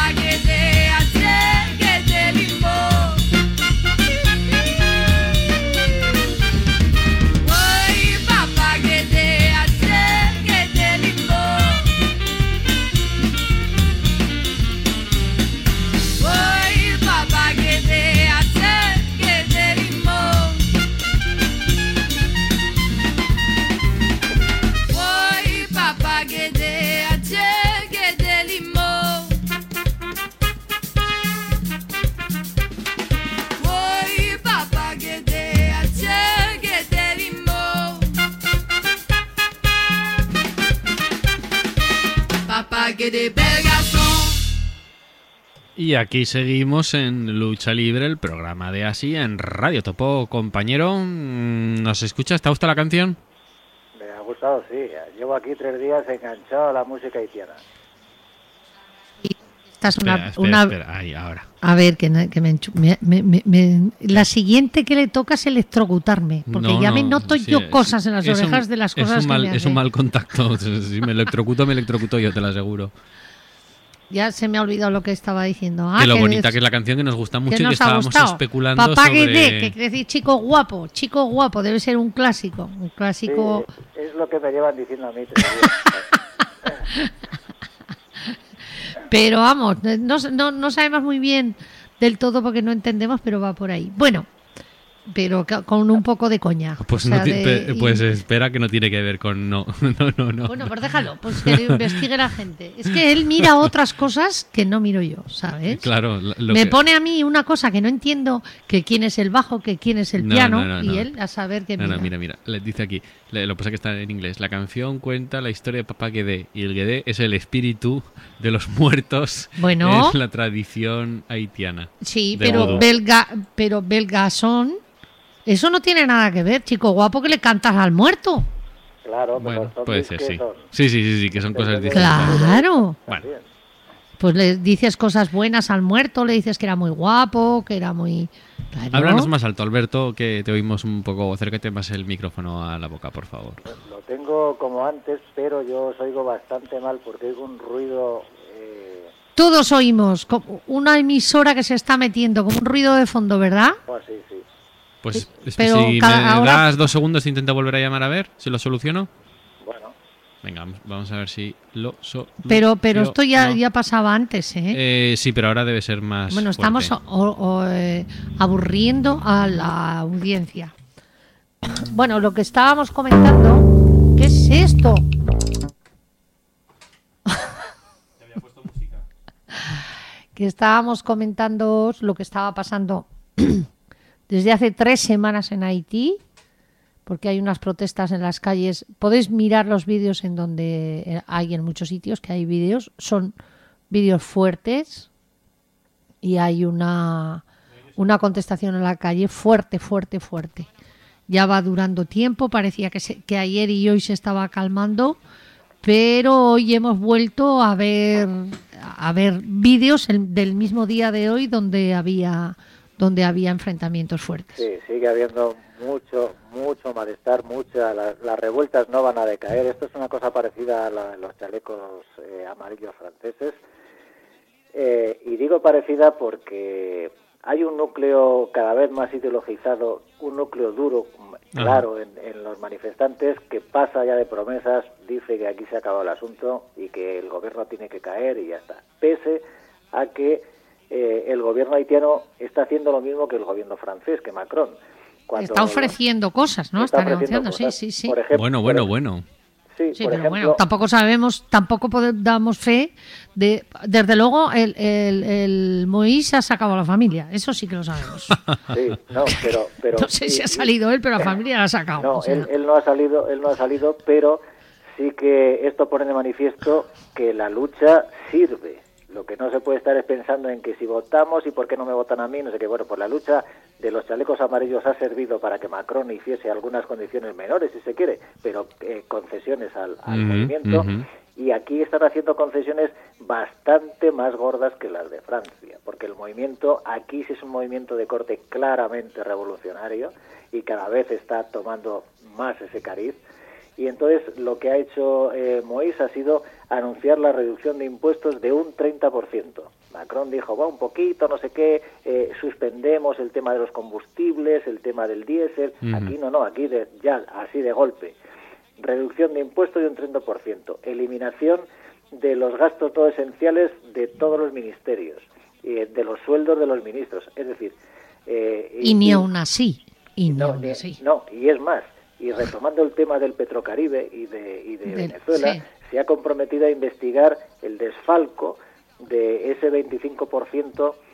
que des belles garçons. Y aquí seguimos en Lucha Libre, el programa de Así en Radio Topo. Compañero, ¿nos escuchas? ¿Te gusta la canción? Me ha gustado, sí. Llevo aquí tres días enganchado a la música haitiana. Esta es una... Espera, espera, una... espera. Ahí, ahora. A ver, que, que me, me, me, me, la siguiente que le toca es electrocutarme, porque No, ya no, me noto sí, yo es- cosas en las es un- orejas de las cosas es un mal, que me Es un hace. mal contacto. Si me electrocuto, me electrocuto yo, te lo aseguro. Ya se me ha olvidado lo que estaba diciendo. Ah, que lo que bonita es- que es la canción, que nos gusta mucho que y que nos ha estábamos gustado. especulando Papá sobre... Guedé, que quiere decir chico guapo, chico guapo, debe ser un clásico, un clásico. Sí, es lo que me llevan diciendo a mí. tres días. Pero vamos, no, no, no sabemos muy bien del todo porque no entendemos, pero va por ahí. Bueno, pero ca- con un poco de coña. Pues, o sea, no ti- de- pe- y- pues espera, que no tiene que ver con... No, no, no, no. Bueno, pues déjalo, pues que lo investigue la gente. Es que él mira otras cosas que no miro yo, ¿sabes? Claro, lo- lo Me que- pone a mí una cosa que no entiendo, que quién es el bajo, que quién es el No, piano, no, no, y no. él a saber qué No, mira. no, mira, mira. Le dice aquí, le- lo que pasa es que está en inglés. La canción cuenta la historia de Papá Guedé. Y el Guedé es el espíritu de los muertos Bueno. en la tradición haitiana. Sí, de pero vudú. belga, pero belgasón, eso no tiene nada que ver, chico guapo, que le cantas al muerto. Claro, pero Bueno, los puede zombies ser, que sí. son. Sí, sí, sí, sí, que son cosas distintas. Claro. Bueno, Pues le dices cosas buenas al muerto, le dices que era muy guapo, que era muy... Claro. háblanos más alto, Alberto, que te oímos un poco. Acércate más el micrófono a la boca, por favor. Lo tengo como antes, pero yo os oigo bastante mal porque oigo un ruido... eh, Todos oímos co- una emisora que se está metiendo como un ruido de fondo, ¿verdad? oh, sí, sí. Pues es- pero si cada- me ahora- das dos segundos, te intento volver a llamar a ver si lo soluciono. Bueno, Venga, vamos- vamos a ver si lo soluciono. Pero pero esto ya, ya pasaba antes, ¿eh? Eh, sí, pero ahora debe ser más. Bueno, estamos fuerte. o- o- eh, aburriendo a la audiencia. Bueno, lo que estábamos comentando, ¿qué es esto? Que estábamos comentando lo que estaba pasando desde hace tres semanas en Haití, porque hay unas protestas en las calles. Podéis mirar los vídeos en donde eh, hay en muchos sitios que hay vídeos, son vídeos fuertes y hay una, una contestación en la calle fuerte, fuerte, fuerte. Ya va durando tiempo, parecía que, se, que ayer y hoy se estaba calmando, pero hoy hemos vuelto a ver a ver vídeos el- del mismo día de hoy donde había donde había enfrentamientos fuertes. sí, sigue habiendo mucho, mucho malestar, mucha, la- las revueltas no van a decaer. Esto es una cosa parecida a la de los chalecos eh, amarillos franceses. Eh, y digo parecida porque hay un núcleo cada vez más ideologizado, un núcleo duro, claro, en, en los manifestantes, que pasa ya de promesas, dice que aquí se ha acabado el asunto y que el gobierno tiene que caer y ya está. Pese a que eh, el gobierno haitiano está haciendo lo mismo que el gobierno francés, que Macron. Cuando Está ofreciendo cosas, ¿no? está Está, ofreciendo negociando, sí, cosas. sí, sí. Por ejemplo, Bueno, por bueno, ej- bueno. Sí, Sí, por pero ejemplo, bueno, tampoco sabemos, tampoco pode- damos fe de... Desde luego, el, el, el Moïse ha sacado a la familia, eso sí que lo sabemos. sí, no, pero, pero No sé si y- ha y- salido él, pero la familia la ha sacado. No, o sea. él, él no ha salido, él no ha salido, pero sí que esto pone de manifiesto que la lucha sirve. Lo que no se puede estar es pensando en que si votamos y por qué no me votan a mí, no sé qué. Bueno, pues la lucha de los chalecos amarillos ha servido para que Macron hiciese algunas condiciones menores, si se quiere, pero eh, concesiones al, al Ujú, movimiento. ujú. Y aquí están haciendo concesiones bastante más gordas que las de Francia, porque el movimiento aquí sí es un movimiento de corte claramente revolucionario y cada vez está tomando más ese cariz. Y entonces lo que ha hecho eh, Moïse ha sido anunciar la reducción de impuestos de un treinta por ciento. Macron dijo, va un poquito, no sé qué, eh, suspendemos el tema de los combustibles, el tema del diésel. Ujú. Aquí no, no, aquí de, ya, así de golpe. Reducción de impuestos de un treinta por ciento. Eliminación de los gastos no esenciales de todos los ministerios, eh, de los sueldos de los ministros. Es decir... Eh, Y ni aún así, y ni no, aún ni- así. no, y es más, y retomando el tema del Petrocaribe y de, y de Del- Venezuela, sí. se ha comprometido a investigar el desfalco de ese veinticinco por ciento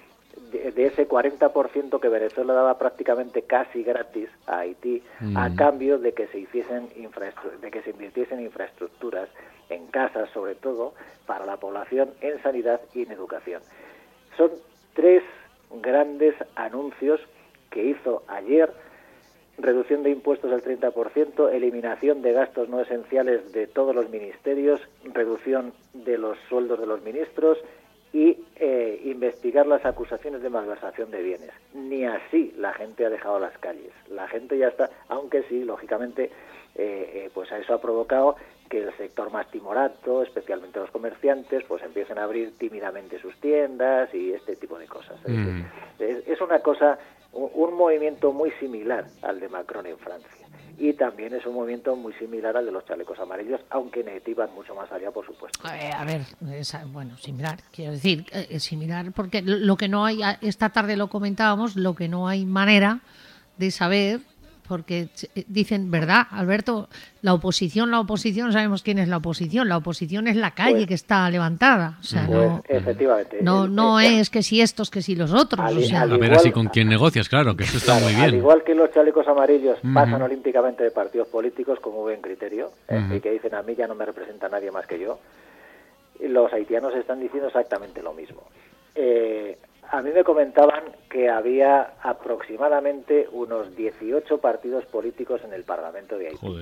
de, de ese cuarenta por ciento que Venezuela daba prácticamente casi gratis a Haití, mm. a cambio de que se hiciesen infraestru- de que se invirtiesen infraestructuras en casas, sobre todo, para la población, en sanidad y en educación. Son tres grandes anuncios que hizo ayer: reducción de impuestos del treinta por ciento, eliminación de gastos no esenciales de todos los ministerios, reducción de los sueldos de los ministros y eh, investigar las acusaciones de malversación de bienes. Ni así la gente ha dejado las calles. La gente ya está, aunque sí, lógicamente, eh, eh, pues a eso ha provocado que el sector más timorato, especialmente los comerciantes, pues empiecen a abrir tímidamente sus tiendas y este tipo de cosas. Mm. Es, es una cosa, un, un movimiento muy similar al de Macron en Francia. Y también es un movimiento muy similar al de los chalecos amarillos, aunque en Haití van mucho más allá, por supuesto. Eh, a ver, es, bueno, similar, quiero decir, eh, similar, porque lo que no hay, esta tarde lo comentábamos, lo que no hay manera de saber, porque dicen, ¿verdad, Alberto? La oposición, la oposición, sabemos quién es la oposición. La oposición es la calle pues, que está levantada. O sea, pues, no, efectivamente. No, el, no el, es que si estos, que si los otros. Al, o sea, a ver igual, así con quién negocias, claro, que eso está claro, muy bien. Al igual que los chalecos amarillos uh-huh. pasan olímpicamente de partidos políticos como buen criterio, eh, uh-huh. y que dicen, a mí ya no me representa nadie más que yo, los haitianos están diciendo exactamente lo mismo. Eh, A mí me comentaban que había aproximadamente unos dieciocho partidos políticos en el Parlamento de Haití. Joder.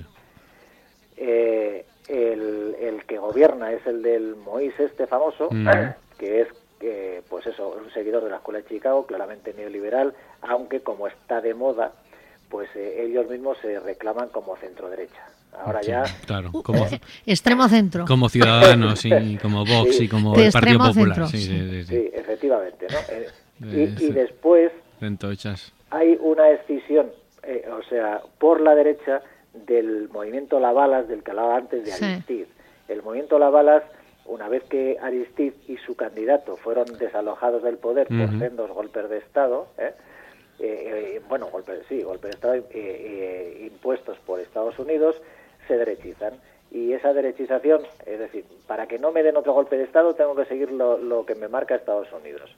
Eh, el, el que gobierna es el del Moïse, este famoso, mm. que es, eh, pues eso, un seguidor de la Escuela de Chicago, claramente neoliberal, aunque como está de moda, pues eh, ellos mismos se reclaman como centro-derecha. Ahora sí, ya... Claro, como, eh, extremo centro. Como Ciudadanos y como Vox sí, y como de el Partido Popular. Centro, sí, sí. Sí, sí, sí. sí, efectivamente, ¿no? Eh, eh, y, y después Ventochas. hay una escisión, eh, o sea, por la derecha del movimiento Lavalas, del que hablaba antes de Aristide. Sí. El movimiento Lavalas, una vez que Aristide y su candidato fueron desalojados del poder uh-huh. por sendos golpes de Estado, ¿eh? Eh, eh, bueno, golpes, sí, golpes de Estado eh, eh, impuestos por Estados Unidos, se derechizan. Y esa derechización, es decir, para que no me den otro golpe de Estado tengo que seguir lo, lo que me marca Estados Unidos.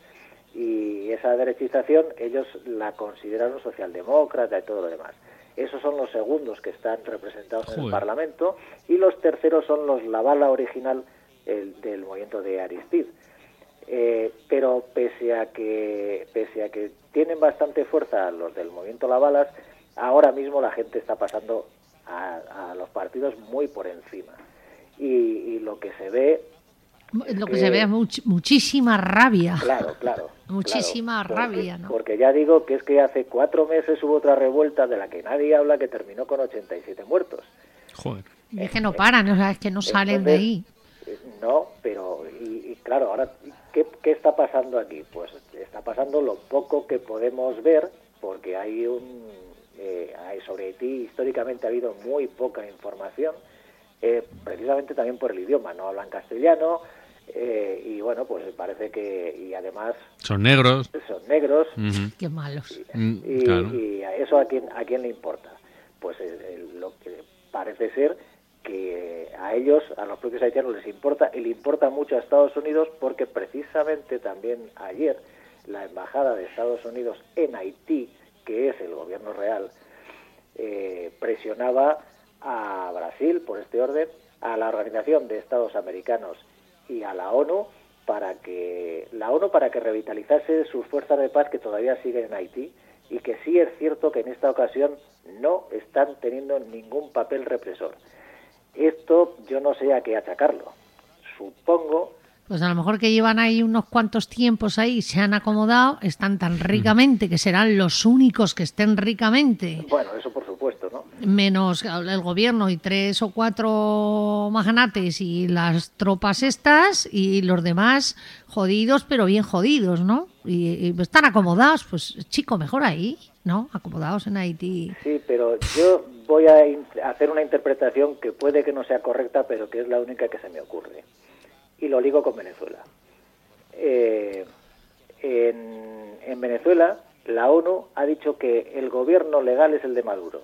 Y esa derechización ellos la consideraron socialdemócrata y todo lo demás. Esos son los segundos que están representados Joder. en el Parlamento, y los terceros son los Lavala original el, del movimiento de Aristide. Eh, pero pese a que pese a que tienen bastante fuerza los del movimiento Lavalas, ahora mismo la gente está pasando a, a los partidos muy por encima. Y, y lo que se ve... Lo que, que se ve es much, muchísima rabia. Claro, claro. Muchísima claro, rabia, porque, ¿no? Porque ya digo que es que hace cuatro meses hubo otra revuelta de la que nadie habla que terminó con ochenta y siete muertos. Joder. Y es que no paran, o sea, es que no salen Entonces, de ahí. No, pero, y, y claro, ahora, ¿qué, ¿qué está pasando aquí? Pues está pasando lo poco que podemos ver, porque hay un... Eh, hay sobre Haití históricamente ha habido muy poca información, eh, precisamente también por el idioma, no hablan castellano, eh, y bueno, pues parece que, y además... Son negros. Son negros. Uh-huh. Qué malos. Y, mm, y, claro. y a eso a quién, a quién le importa. Pues eh, eh, lo que parece ser que a ellos, a los propios haitianos les importa, y le importa mucho a Estados Unidos, porque precisamente también ayer la embajada de Estados Unidos en Haití, que es el gobierno real, eh, presionaba a Brasil, por este orden, a la Organización de Estados Americanos y a la ONU para que la ONU para que revitalizase sus fuerzas de paz que todavía siguen en Haití, y que sí es cierto que en esta ocasión no están teniendo ningún papel represor. Esto yo no sé a qué achacarlo. Supongo... Pues a lo mejor que llevan ahí unos cuantos tiempos ahí, se han acomodado, están tan ricamente que serán los únicos que estén ricamente. Bueno, eso por supuesto, ¿no? Menos el gobierno y tres o cuatro magnates y las tropas estas, y los demás jodidos, pero bien jodidos, ¿no? Y, y están acomodados, pues chico, mejor ahí, ¿no? Acomodados en Haití. Sí, pero yo voy a hacer una interpretación que puede que no sea correcta, pero que es la única que se me ocurre. Y lo ligo con Venezuela. Eh, en, en Venezuela, la ONU ha dicho que el gobierno legal es el de Maduro.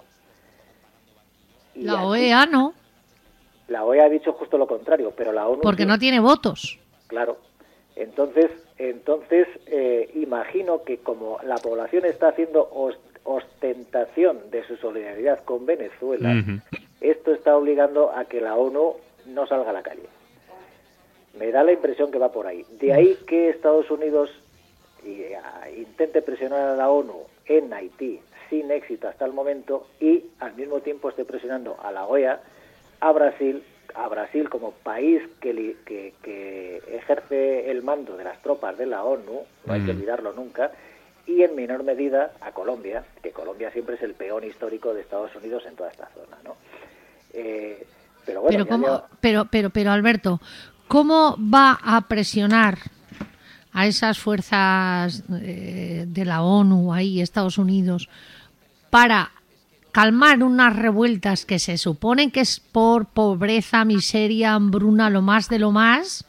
Y la aquí, O E A no. La O E A ha dicho justo lo contrario, pero la ONU... Porque no tiene votos. Claro, Entonces, entonces eh, imagino que como la población está haciendo ostentación de su solidaridad con Venezuela, uh-huh. esto está obligando a que la ONU no salga a la calle. Me da la impresión que va por ahí. De ahí que Estados Unidos y, a, intente presionar a la ONU en Haití sin éxito hasta el momento y al mismo tiempo esté presionando a la O E A, a Brasil, a Brasil como país que, li, que, que ejerce el mando de las tropas de la ONU, no hay que olvidarlo nunca, y en menor medida a Colombia, que Colombia siempre es el peón histórico de Estados Unidos en toda esta zona, ¿no? Eh, pero bueno, pero, ¿cómo, ya... pero, pero, pero Alberto, ¿cómo va a presionar a esas fuerzas eh, de la ONU, ahí, Estados Unidos, para calmar unas revueltas que se suponen que es por pobreza, miseria, hambruna, lo más de lo más,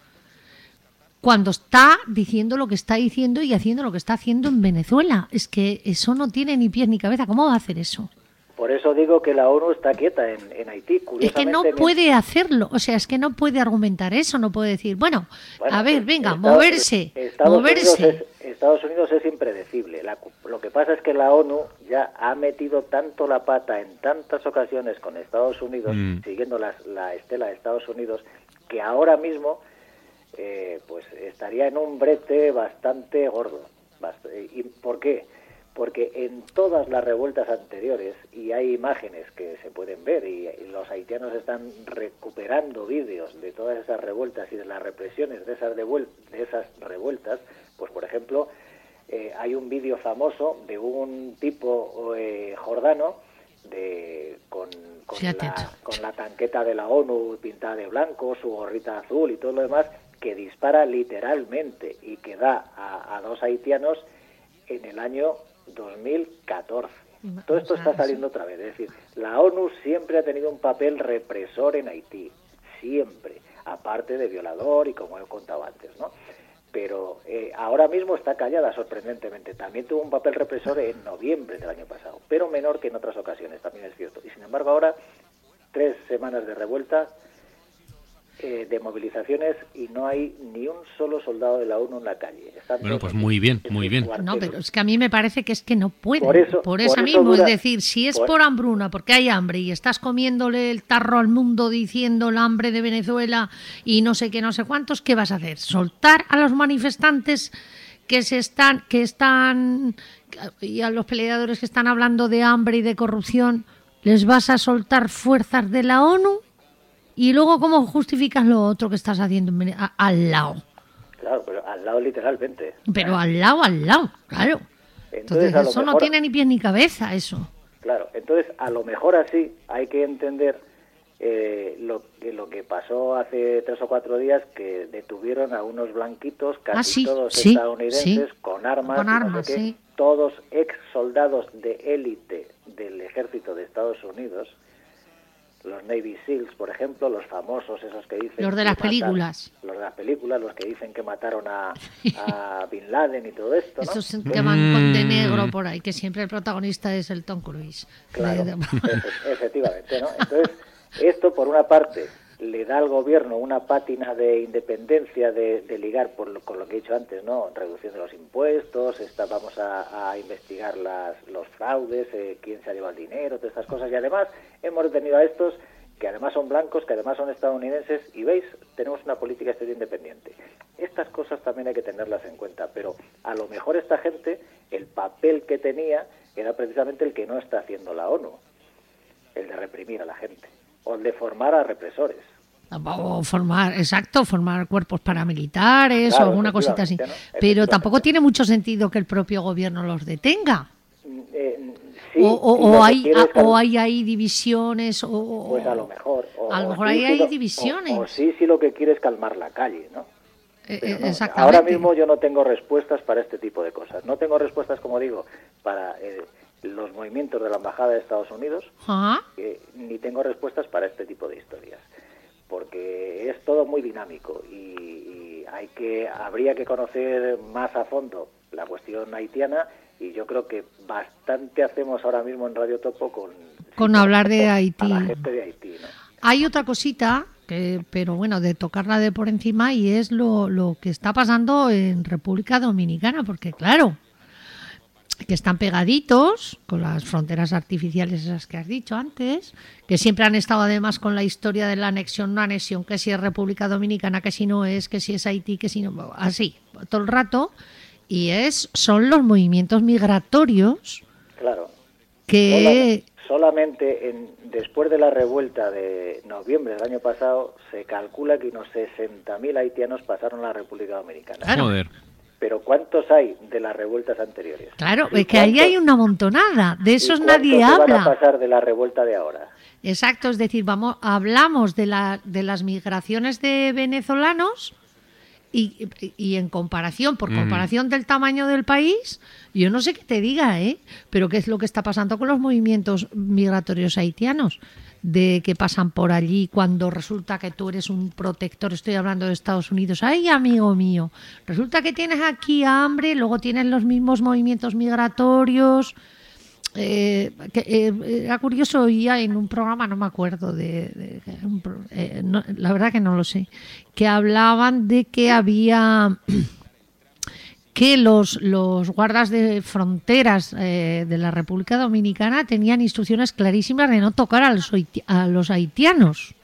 cuando está diciendo lo que está diciendo y haciendo lo que está haciendo en Venezuela? Es que eso no tiene ni pies ni cabeza. ¿Cómo va a hacer eso? Por eso digo que la ONU está quieta en, en Haití. Es que no puede hacerlo, o sea, es que no puede argumentar eso, no puede decir, bueno, bueno a ver, venga, Estados, moverse, Estados moverse. Unidos es, Estados Unidos es impredecible. La, lo que pasa es que la ONU ya ha metido tanto la pata en tantas ocasiones con Estados Unidos, mm. siguiendo las, la estela de Estados Unidos, que ahora mismo eh, pues estaría en un brete bastante gordo. Bast- ¿Y por qué? Porque en todas las revueltas anteriores, y hay imágenes que se pueden ver, y, y los haitianos están recuperando vídeos de todas esas revueltas y de las represiones de esas, devuel- de esas revueltas, pues por ejemplo, eh, hay un vídeo famoso de un tipo eh, jordano de, con, con, sí, la, con la tanqueta de la ONU pintada de blanco, su gorrita azul y todo lo demás, que dispara literalmente y que da a, a dos haitianos en el año dos mil catorce. Todo esto está saliendo otra vez. Es decir, la ONU siempre ha tenido un papel represor en Haití, siempre, aparte de violador y como he contado antes, ¿no? Pero eh, ahora mismo está callada, sorprendentemente. También tuvo un papel represor en noviembre del año pasado, pero menor que en otras ocasiones, también es cierto. Y sin embargo ahora, tres semanas de revuelta, Eh, de movilizaciones, y no hay ni un solo soldado de la ONU en la calle. Están bueno, pues muy bien, muy bien. No, pero es que a mí me parece que es que no puede. Por eso, por eso por mismo, eso dura, es decir, si es por... por hambruna, porque hay hambre y estás comiéndole el tarro al mundo diciendo el hambre de Venezuela y no sé qué, no sé cuántos, ¿qué vas a hacer? ¿Soltar a los manifestantes que se están, que están, y a los peleadores que están hablando de hambre y de corrupción, les vas a soltar fuerzas de la ONU? Y luego, ¿cómo justificas lo otro que estás haciendo a, al lado? Claro, pero al lado literalmente. Pero al lado, al lado, claro. Entonces, entonces eso mejor, no tiene ni pies ni cabeza, eso. Claro, entonces a lo mejor así hay que entender eh, lo, que, lo que pasó hace tres o cuatro días, que detuvieron a unos blanquitos, casi ah, sí, todos sí, estadounidenses, sí. con armas, con armas no sé qué, sí. todos ex soldados de élite del ejército de Estados Unidos. Los Navy Seals, por ejemplo, los famosos, esos que dicen... Los de las películas. Matan, los de las películas, los que dicen que mataron a, a Bin Laden y todo esto, ¿no? Esos que van con de negro por ahí, que siempre el protagonista es el Tom Cruise. Claro, efectivamente, ¿no? Entonces, esto por una parte le da al gobierno una pátina de independencia de, de ligar por lo, con lo que he dicho antes, ¿no? Reducción de los impuestos, esta, vamos a, a investigar las, los fraudes, eh, quién se ha llevado el dinero, todas estas cosas, y además hemos detenido a estos que además son blancos, que además son estadounidenses, y veis, tenemos una política exterior independiente. Estas cosas también hay que tenerlas en cuenta, pero a lo mejor esta gente, el papel que tenía era precisamente el que no está haciendo la ONU, el de reprimir a la gente, o el de formar a represores. O formar, exacto, formar cuerpos paramilitares, claro, o alguna cosita así. ¿No? Pero tampoco tiene mucho sentido que el propio gobierno los detenga. Eh, sí, o, o, o, hay, a, o hay ahí divisiones, o, pues a lo mejor. O, a lo mejor sí, ahí sí, hay lo, divisiones. O, o sí, sí lo que quiere es calmar la calle, ¿no? Eh, no, exactamente. Ahora mismo yo no tengo respuestas para este tipo de cosas. No tengo respuestas, como digo, para eh, los movimientos de la Embajada de Estados Unidos, eh, ni tengo respuestas para este tipo de historias, porque es todo muy dinámico y, y hay que habría que conocer más a fondo la cuestión haitiana, y yo creo que bastante hacemos ahora mismo en Radio Topo con, con hablar de Haití. A la gente de Haití, ¿no? Hay otra cosita que, pero bueno, de tocarla de por encima, y es lo, lo que está pasando en República Dominicana, porque claro, que están pegaditos con las fronteras artificiales esas que has dicho antes, que siempre han estado además con la historia de la anexión, no anexión, que si es República Dominicana, que si no es, que si es Haití, que si no, así, todo el rato, y es son los movimientos migratorios. Claro. Que Sola, solamente en, después de la revuelta de noviembre del año pasado, se calcula que unos sesenta mil haitianos pasaron a la República Dominicana. Claro. Joder. Pero ¿cuántos hay de las revueltas anteriores? Claro, es que ahí hay una montonada, de esos nadie habla. ¿Cuántos van a pasar de la revuelta de ahora? Exacto, es decir, vamos, hablamos de, la, de las migraciones de venezolanos y, y, y en comparación, por comparación mm. del tamaño del país, yo no sé qué te diga, ¿eh? Pero qué es lo que está pasando con los movimientos migratorios haitianos, de que pasan por allí cuando resulta que tú eres un protector, estoy hablando de Estados Unidos, ay amigo mío, resulta que tienes aquí hambre, luego tienes los mismos movimientos migratorios. Eh, que, eh, era curioso, oía en un programa, no me acuerdo de, de un, eh, no, la verdad que no lo sé, que hablaban de que había que los, los guardas de fronteras eh, de la República Dominicana tenían instrucciones clarísimas de no tocar a los, a los haitianos,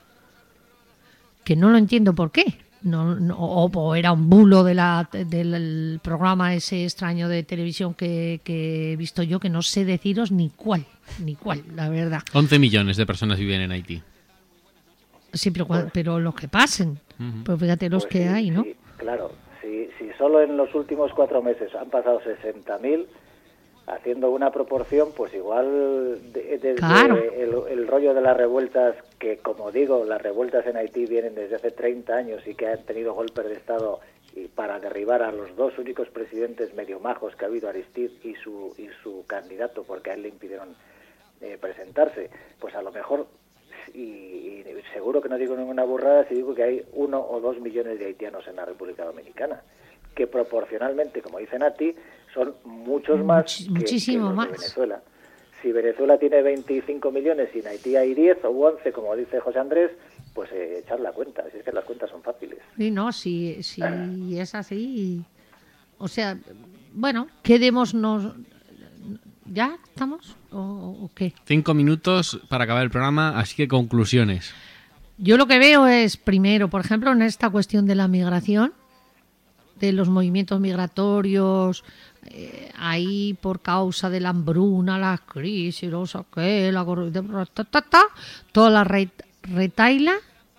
que no lo entiendo por qué. No, no, o, o era un bulo de la, del programa ese extraño de televisión que, que he visto yo, que no sé deciros ni cuál, ni cuál, la verdad. once millones de personas viven en Haití. Sí, pero, pues, pero los que pasen, uh-huh. pues fíjate los pues que sí, hay, ¿no? Sí, claro, si, si solo en los últimos cuatro meses han pasado sesenta mil, haciendo una proporción, pues igual desde de, claro. de el, el rollo de las revueltas, que como digo, las revueltas en Haití vienen desde hace treinta años y que han tenido golpes de Estado y para derribar a los dos únicos presidentes medio majos que ha habido, Aristide y su y su candidato, porque a él le impidieron eh, presentarse, pues a lo mejor, y, y seguro que no digo ninguna burrada si digo que hay uno o dos millones de haitianos en la República Dominicana, que proporcionalmente, como dice Nati, son muchos más Much, que, muchísimo que los más. de Venezuela. Si Venezuela tiene veinticinco millones y en Haití hay diez o once, como dice José Andrés, pues eh, echar la cuenta, si es que las cuentas son fáciles. Sí, no, si, si es así, o sea, bueno, quedémonos, ¿ya estamos o, o qué? Cinco minutos para acabar el programa, así que conclusiones. Yo lo que veo es, primero, por ejemplo, en esta cuestión de la migración, de los movimientos migratorios, eh, ahí por causa de la hambruna, la crisis, no sé qué, la corrupción, ta, ta, ta, toda la re, retaila,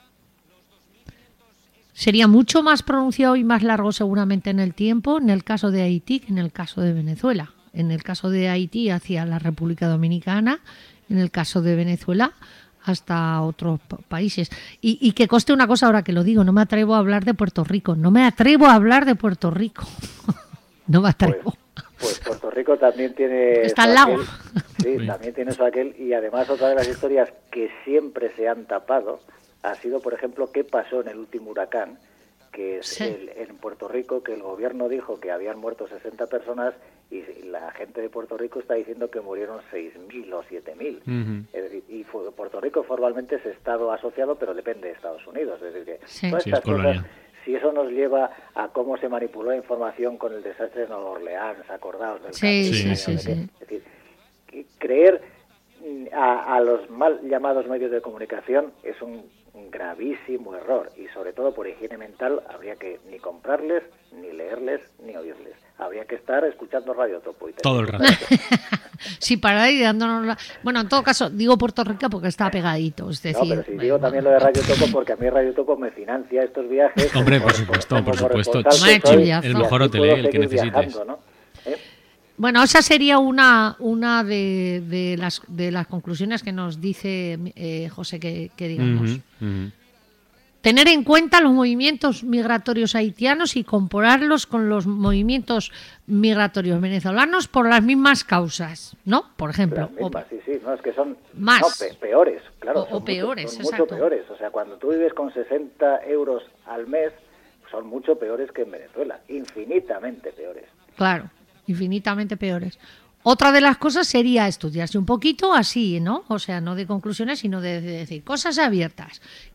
sería mucho más pronunciado y más largo seguramente en el tiempo en el caso de Haití que en el caso de Venezuela. En el caso de Haití hacia la República Dominicana, en el caso de Venezuela hasta otros países. Y, y que conste una cosa ahora que lo digo, no me atrevo a hablar de Puerto Rico, no me atrevo a hablar de Puerto Rico, no me atrevo. Pues, pues Puerto Rico también tiene... Está al lago. Sí, sí, también tiene su aquel, y además otra de las historias que siempre se han tapado ha sido, por ejemplo, qué pasó en el último huracán, que es sí. el, en Puerto Rico, que el gobierno dijo que habían muerto sesenta personas y la gente de Puerto Rico está diciendo que murieron seis mil o siete mil. Uh-huh. Es decir, y Puerto Rico formalmente es estado asociado, pero depende de Estados Unidos. Es decir, que sí. todas sí, estas es cosas, si eso nos lleva a cómo se manipuló la información con el desastre de Nueva Orleans, acordaos del sí, cambio, sí, sí, sí. Es decir, creer a, a los mal llamados medios de comunicación es un gravísimo error, y sobre todo por higiene mental habría que ni comprarles, ni leerles, ni oírles. Habría que estar escuchando Radio Topo. Y todo el rato. Sí, para ir dándonos la... Bueno, en todo caso, digo Puerto Rico porque está pegadito, es decir... No, pero si digo también lo de Radio Topo porque a mí Radio Topo me financia estos viajes. Hombre, por supuesto, por supuesto. El mejor hotel, el que necesites. Viajando, ¿no? ¿Eh? Bueno, esa sería una una de, de las de las conclusiones que nos dice eh, José que, que digamos. Uh-huh, uh-huh. Tener en cuenta los movimientos migratorios haitianos y compararlos con los movimientos migratorios venezolanos por las mismas causas, ¿no? Por ejemplo. Mismas, o, sí, sí, no, es que son más. No, pe- peores, claro. O, o peores, mucho, son exacto. mucho peores. O sea, cuando tú vives con sesenta euros al mes, son mucho peores que en Venezuela, infinitamente peores. Claro, infinitamente peores. Otra de las cosas sería estudiarse un poquito así, ¿no? O sea, no de conclusiones, sino de, de decir cosas abiertas.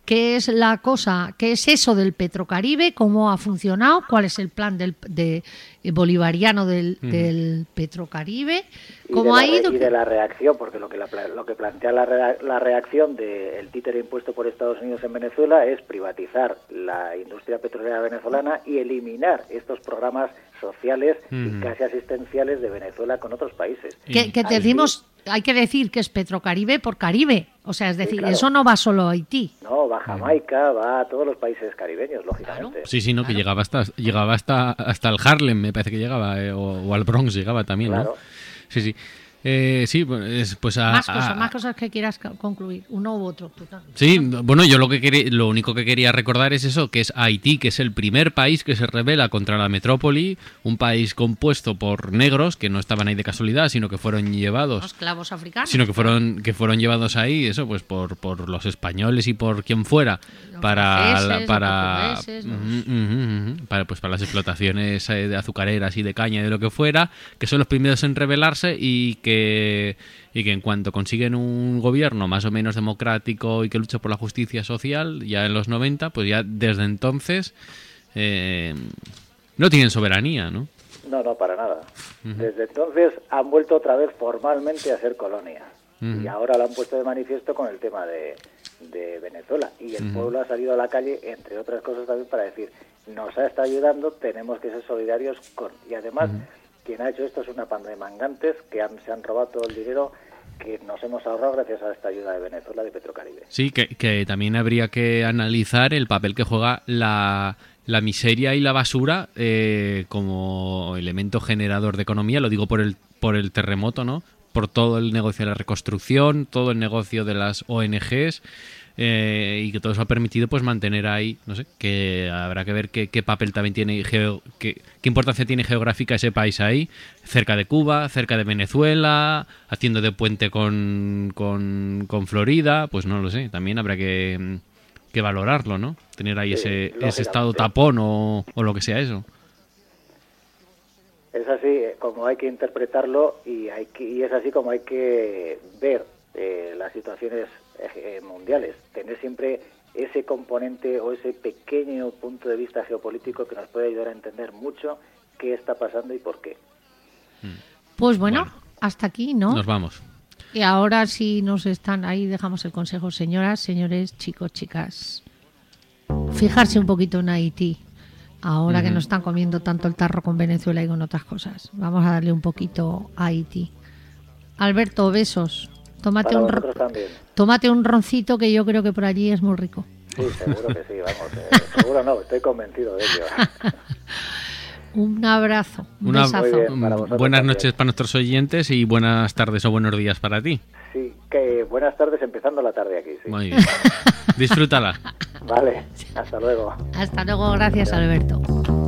qué es la cosa, qué es eso del Petrocaribe, cómo ha funcionado, cuál es el plan del de, bolivariano del, uh-huh. del Petrocaribe, cómo ha ido. Y de la reacción, porque lo que, la, lo que plantea la, rea, la reacción del títere impuesto por Estados Unidos en Venezuela es privatizar la industria petrolera venezolana y eliminar estos programas sociales uh-huh. y casi asistenciales de Venezuela con otros países. Que, que decimos, hay que decir que es Petrocaribe por Caribe, o sea, es decir, sí, claro. eso no va solo a Haití. No, va a Jamaica, va a todos los países caribeños, lógicamente. Claro. Sí, sí, no, claro. que llegaba hasta llegaba hasta hasta el Harlem, me parece que llegaba, eh, o, o al Bronx llegaba también, claro. ¿no? Sí, sí. Eh, sí, pues, pues a, más cosas, a, más cosas que quieras concluir, uno u otro. Total. Sí, bueno, yo lo que quería, lo único que quería recordar es eso, que es Haití, que es el primer país que se rebela contra la metrópoli, un país compuesto por negros que no estaban ahí de casualidad, sino que fueron llevados, los esclavos africanos, sino que fueron que fueron llevados ahí, eso, pues por por los españoles y por quien fuera los para franceses, para los los... Uh, uh, uh, uh, para pues para las explotaciones de azucareras y de caña y de lo que fuera, que son los primeros en rebelarse y que y que en cuanto consiguen un gobierno más o menos democrático y que lucha por la justicia social, ya en los noventa, pues ya desde entonces eh, no tienen soberanía, ¿no? No, no, para nada. Uh-huh. Desde entonces han vuelto otra vez formalmente a ser colonia. Uh-huh. Y ahora lo han puesto de manifiesto con el tema de, de Venezuela. Y el uh-huh. pueblo ha salido a la calle, entre otras cosas también, para decir, nos ha estado ayudando, tenemos que ser solidarios con... Y además... Uh-huh. Quien ha hecho esto es una panda de mangantes que han, se han robado todo el dinero que nos hemos ahorrado gracias a esta ayuda de Venezuela de Petrocaribe. Sí, que, que también habría que analizar el papel que juega la, la miseria y la basura eh, como elemento generador de economía. Lo digo por el, por el terremoto, ¿no? Por todo el negocio de la reconstrucción, todo el negocio de las O N Ges. Eh, y que todo eso ha permitido pues mantener ahí, no sé, que habrá que ver qué, qué papel también tiene, geo, qué, qué importancia tiene geográfica ese país ahí, cerca de Cuba, cerca de Venezuela, haciendo de puente con, con, con Florida, pues no lo sé, también habrá que, que valorarlo, ¿no? Tener ahí sí, ese, ese estado tapón o, o lo que sea eso. Es así como hay que interpretarlo y, hay que, y es así como hay que ver eh, las situaciones Eh, mundiales, tener siempre ese componente o ese pequeño punto de vista geopolítico que nos puede ayudar a entender mucho qué está pasando y por qué. Pues bueno, bueno, hasta aquí, ¿no? Nos vamos. Y ahora sí nos están, ahí dejamos el consejo, señoras, señores, chicos, chicas. Fijarse un poquito en Haití, ahora uh-huh. que nos están comiendo tanto el tarro con Venezuela y con otras cosas. Vamos a darle un poquito a Haití. Alberto, besos. Tómate un, ro- tómate un roncito que yo creo que por allí es muy rico. Sí, seguro que sí, vamos. Eh, seguro no, estoy convencido de ello. Un abrazo, un Una, besazo. Bien, buenas también. noches para nuestros oyentes y buenas tardes o buenos días para ti. Sí, que buenas tardes empezando la tarde aquí. Sí. Muy bien. Disfrútala. Vale, hasta luego. Hasta luego, gracias Alberto.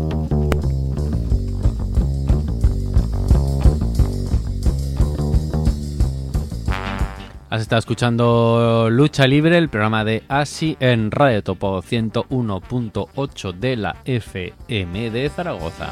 Has estado escuchando Lucha Libre, el programa de Asi en Radio Topo ciento uno punto ocho de la F M de Zaragoza.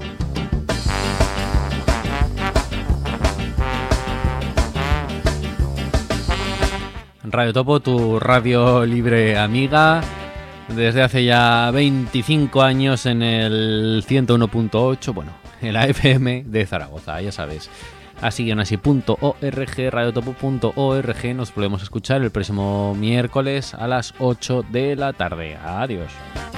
Radio Topo, tu radio libre amiga, desde hace ya veinticinco años en el ciento uno punto ocho, bueno, en la F M de Zaragoza, ya sabes. Así en así punto org, radiotopo punto org. Nos volvemos a escuchar el próximo miércoles a las ocho de la tarde. Adiós.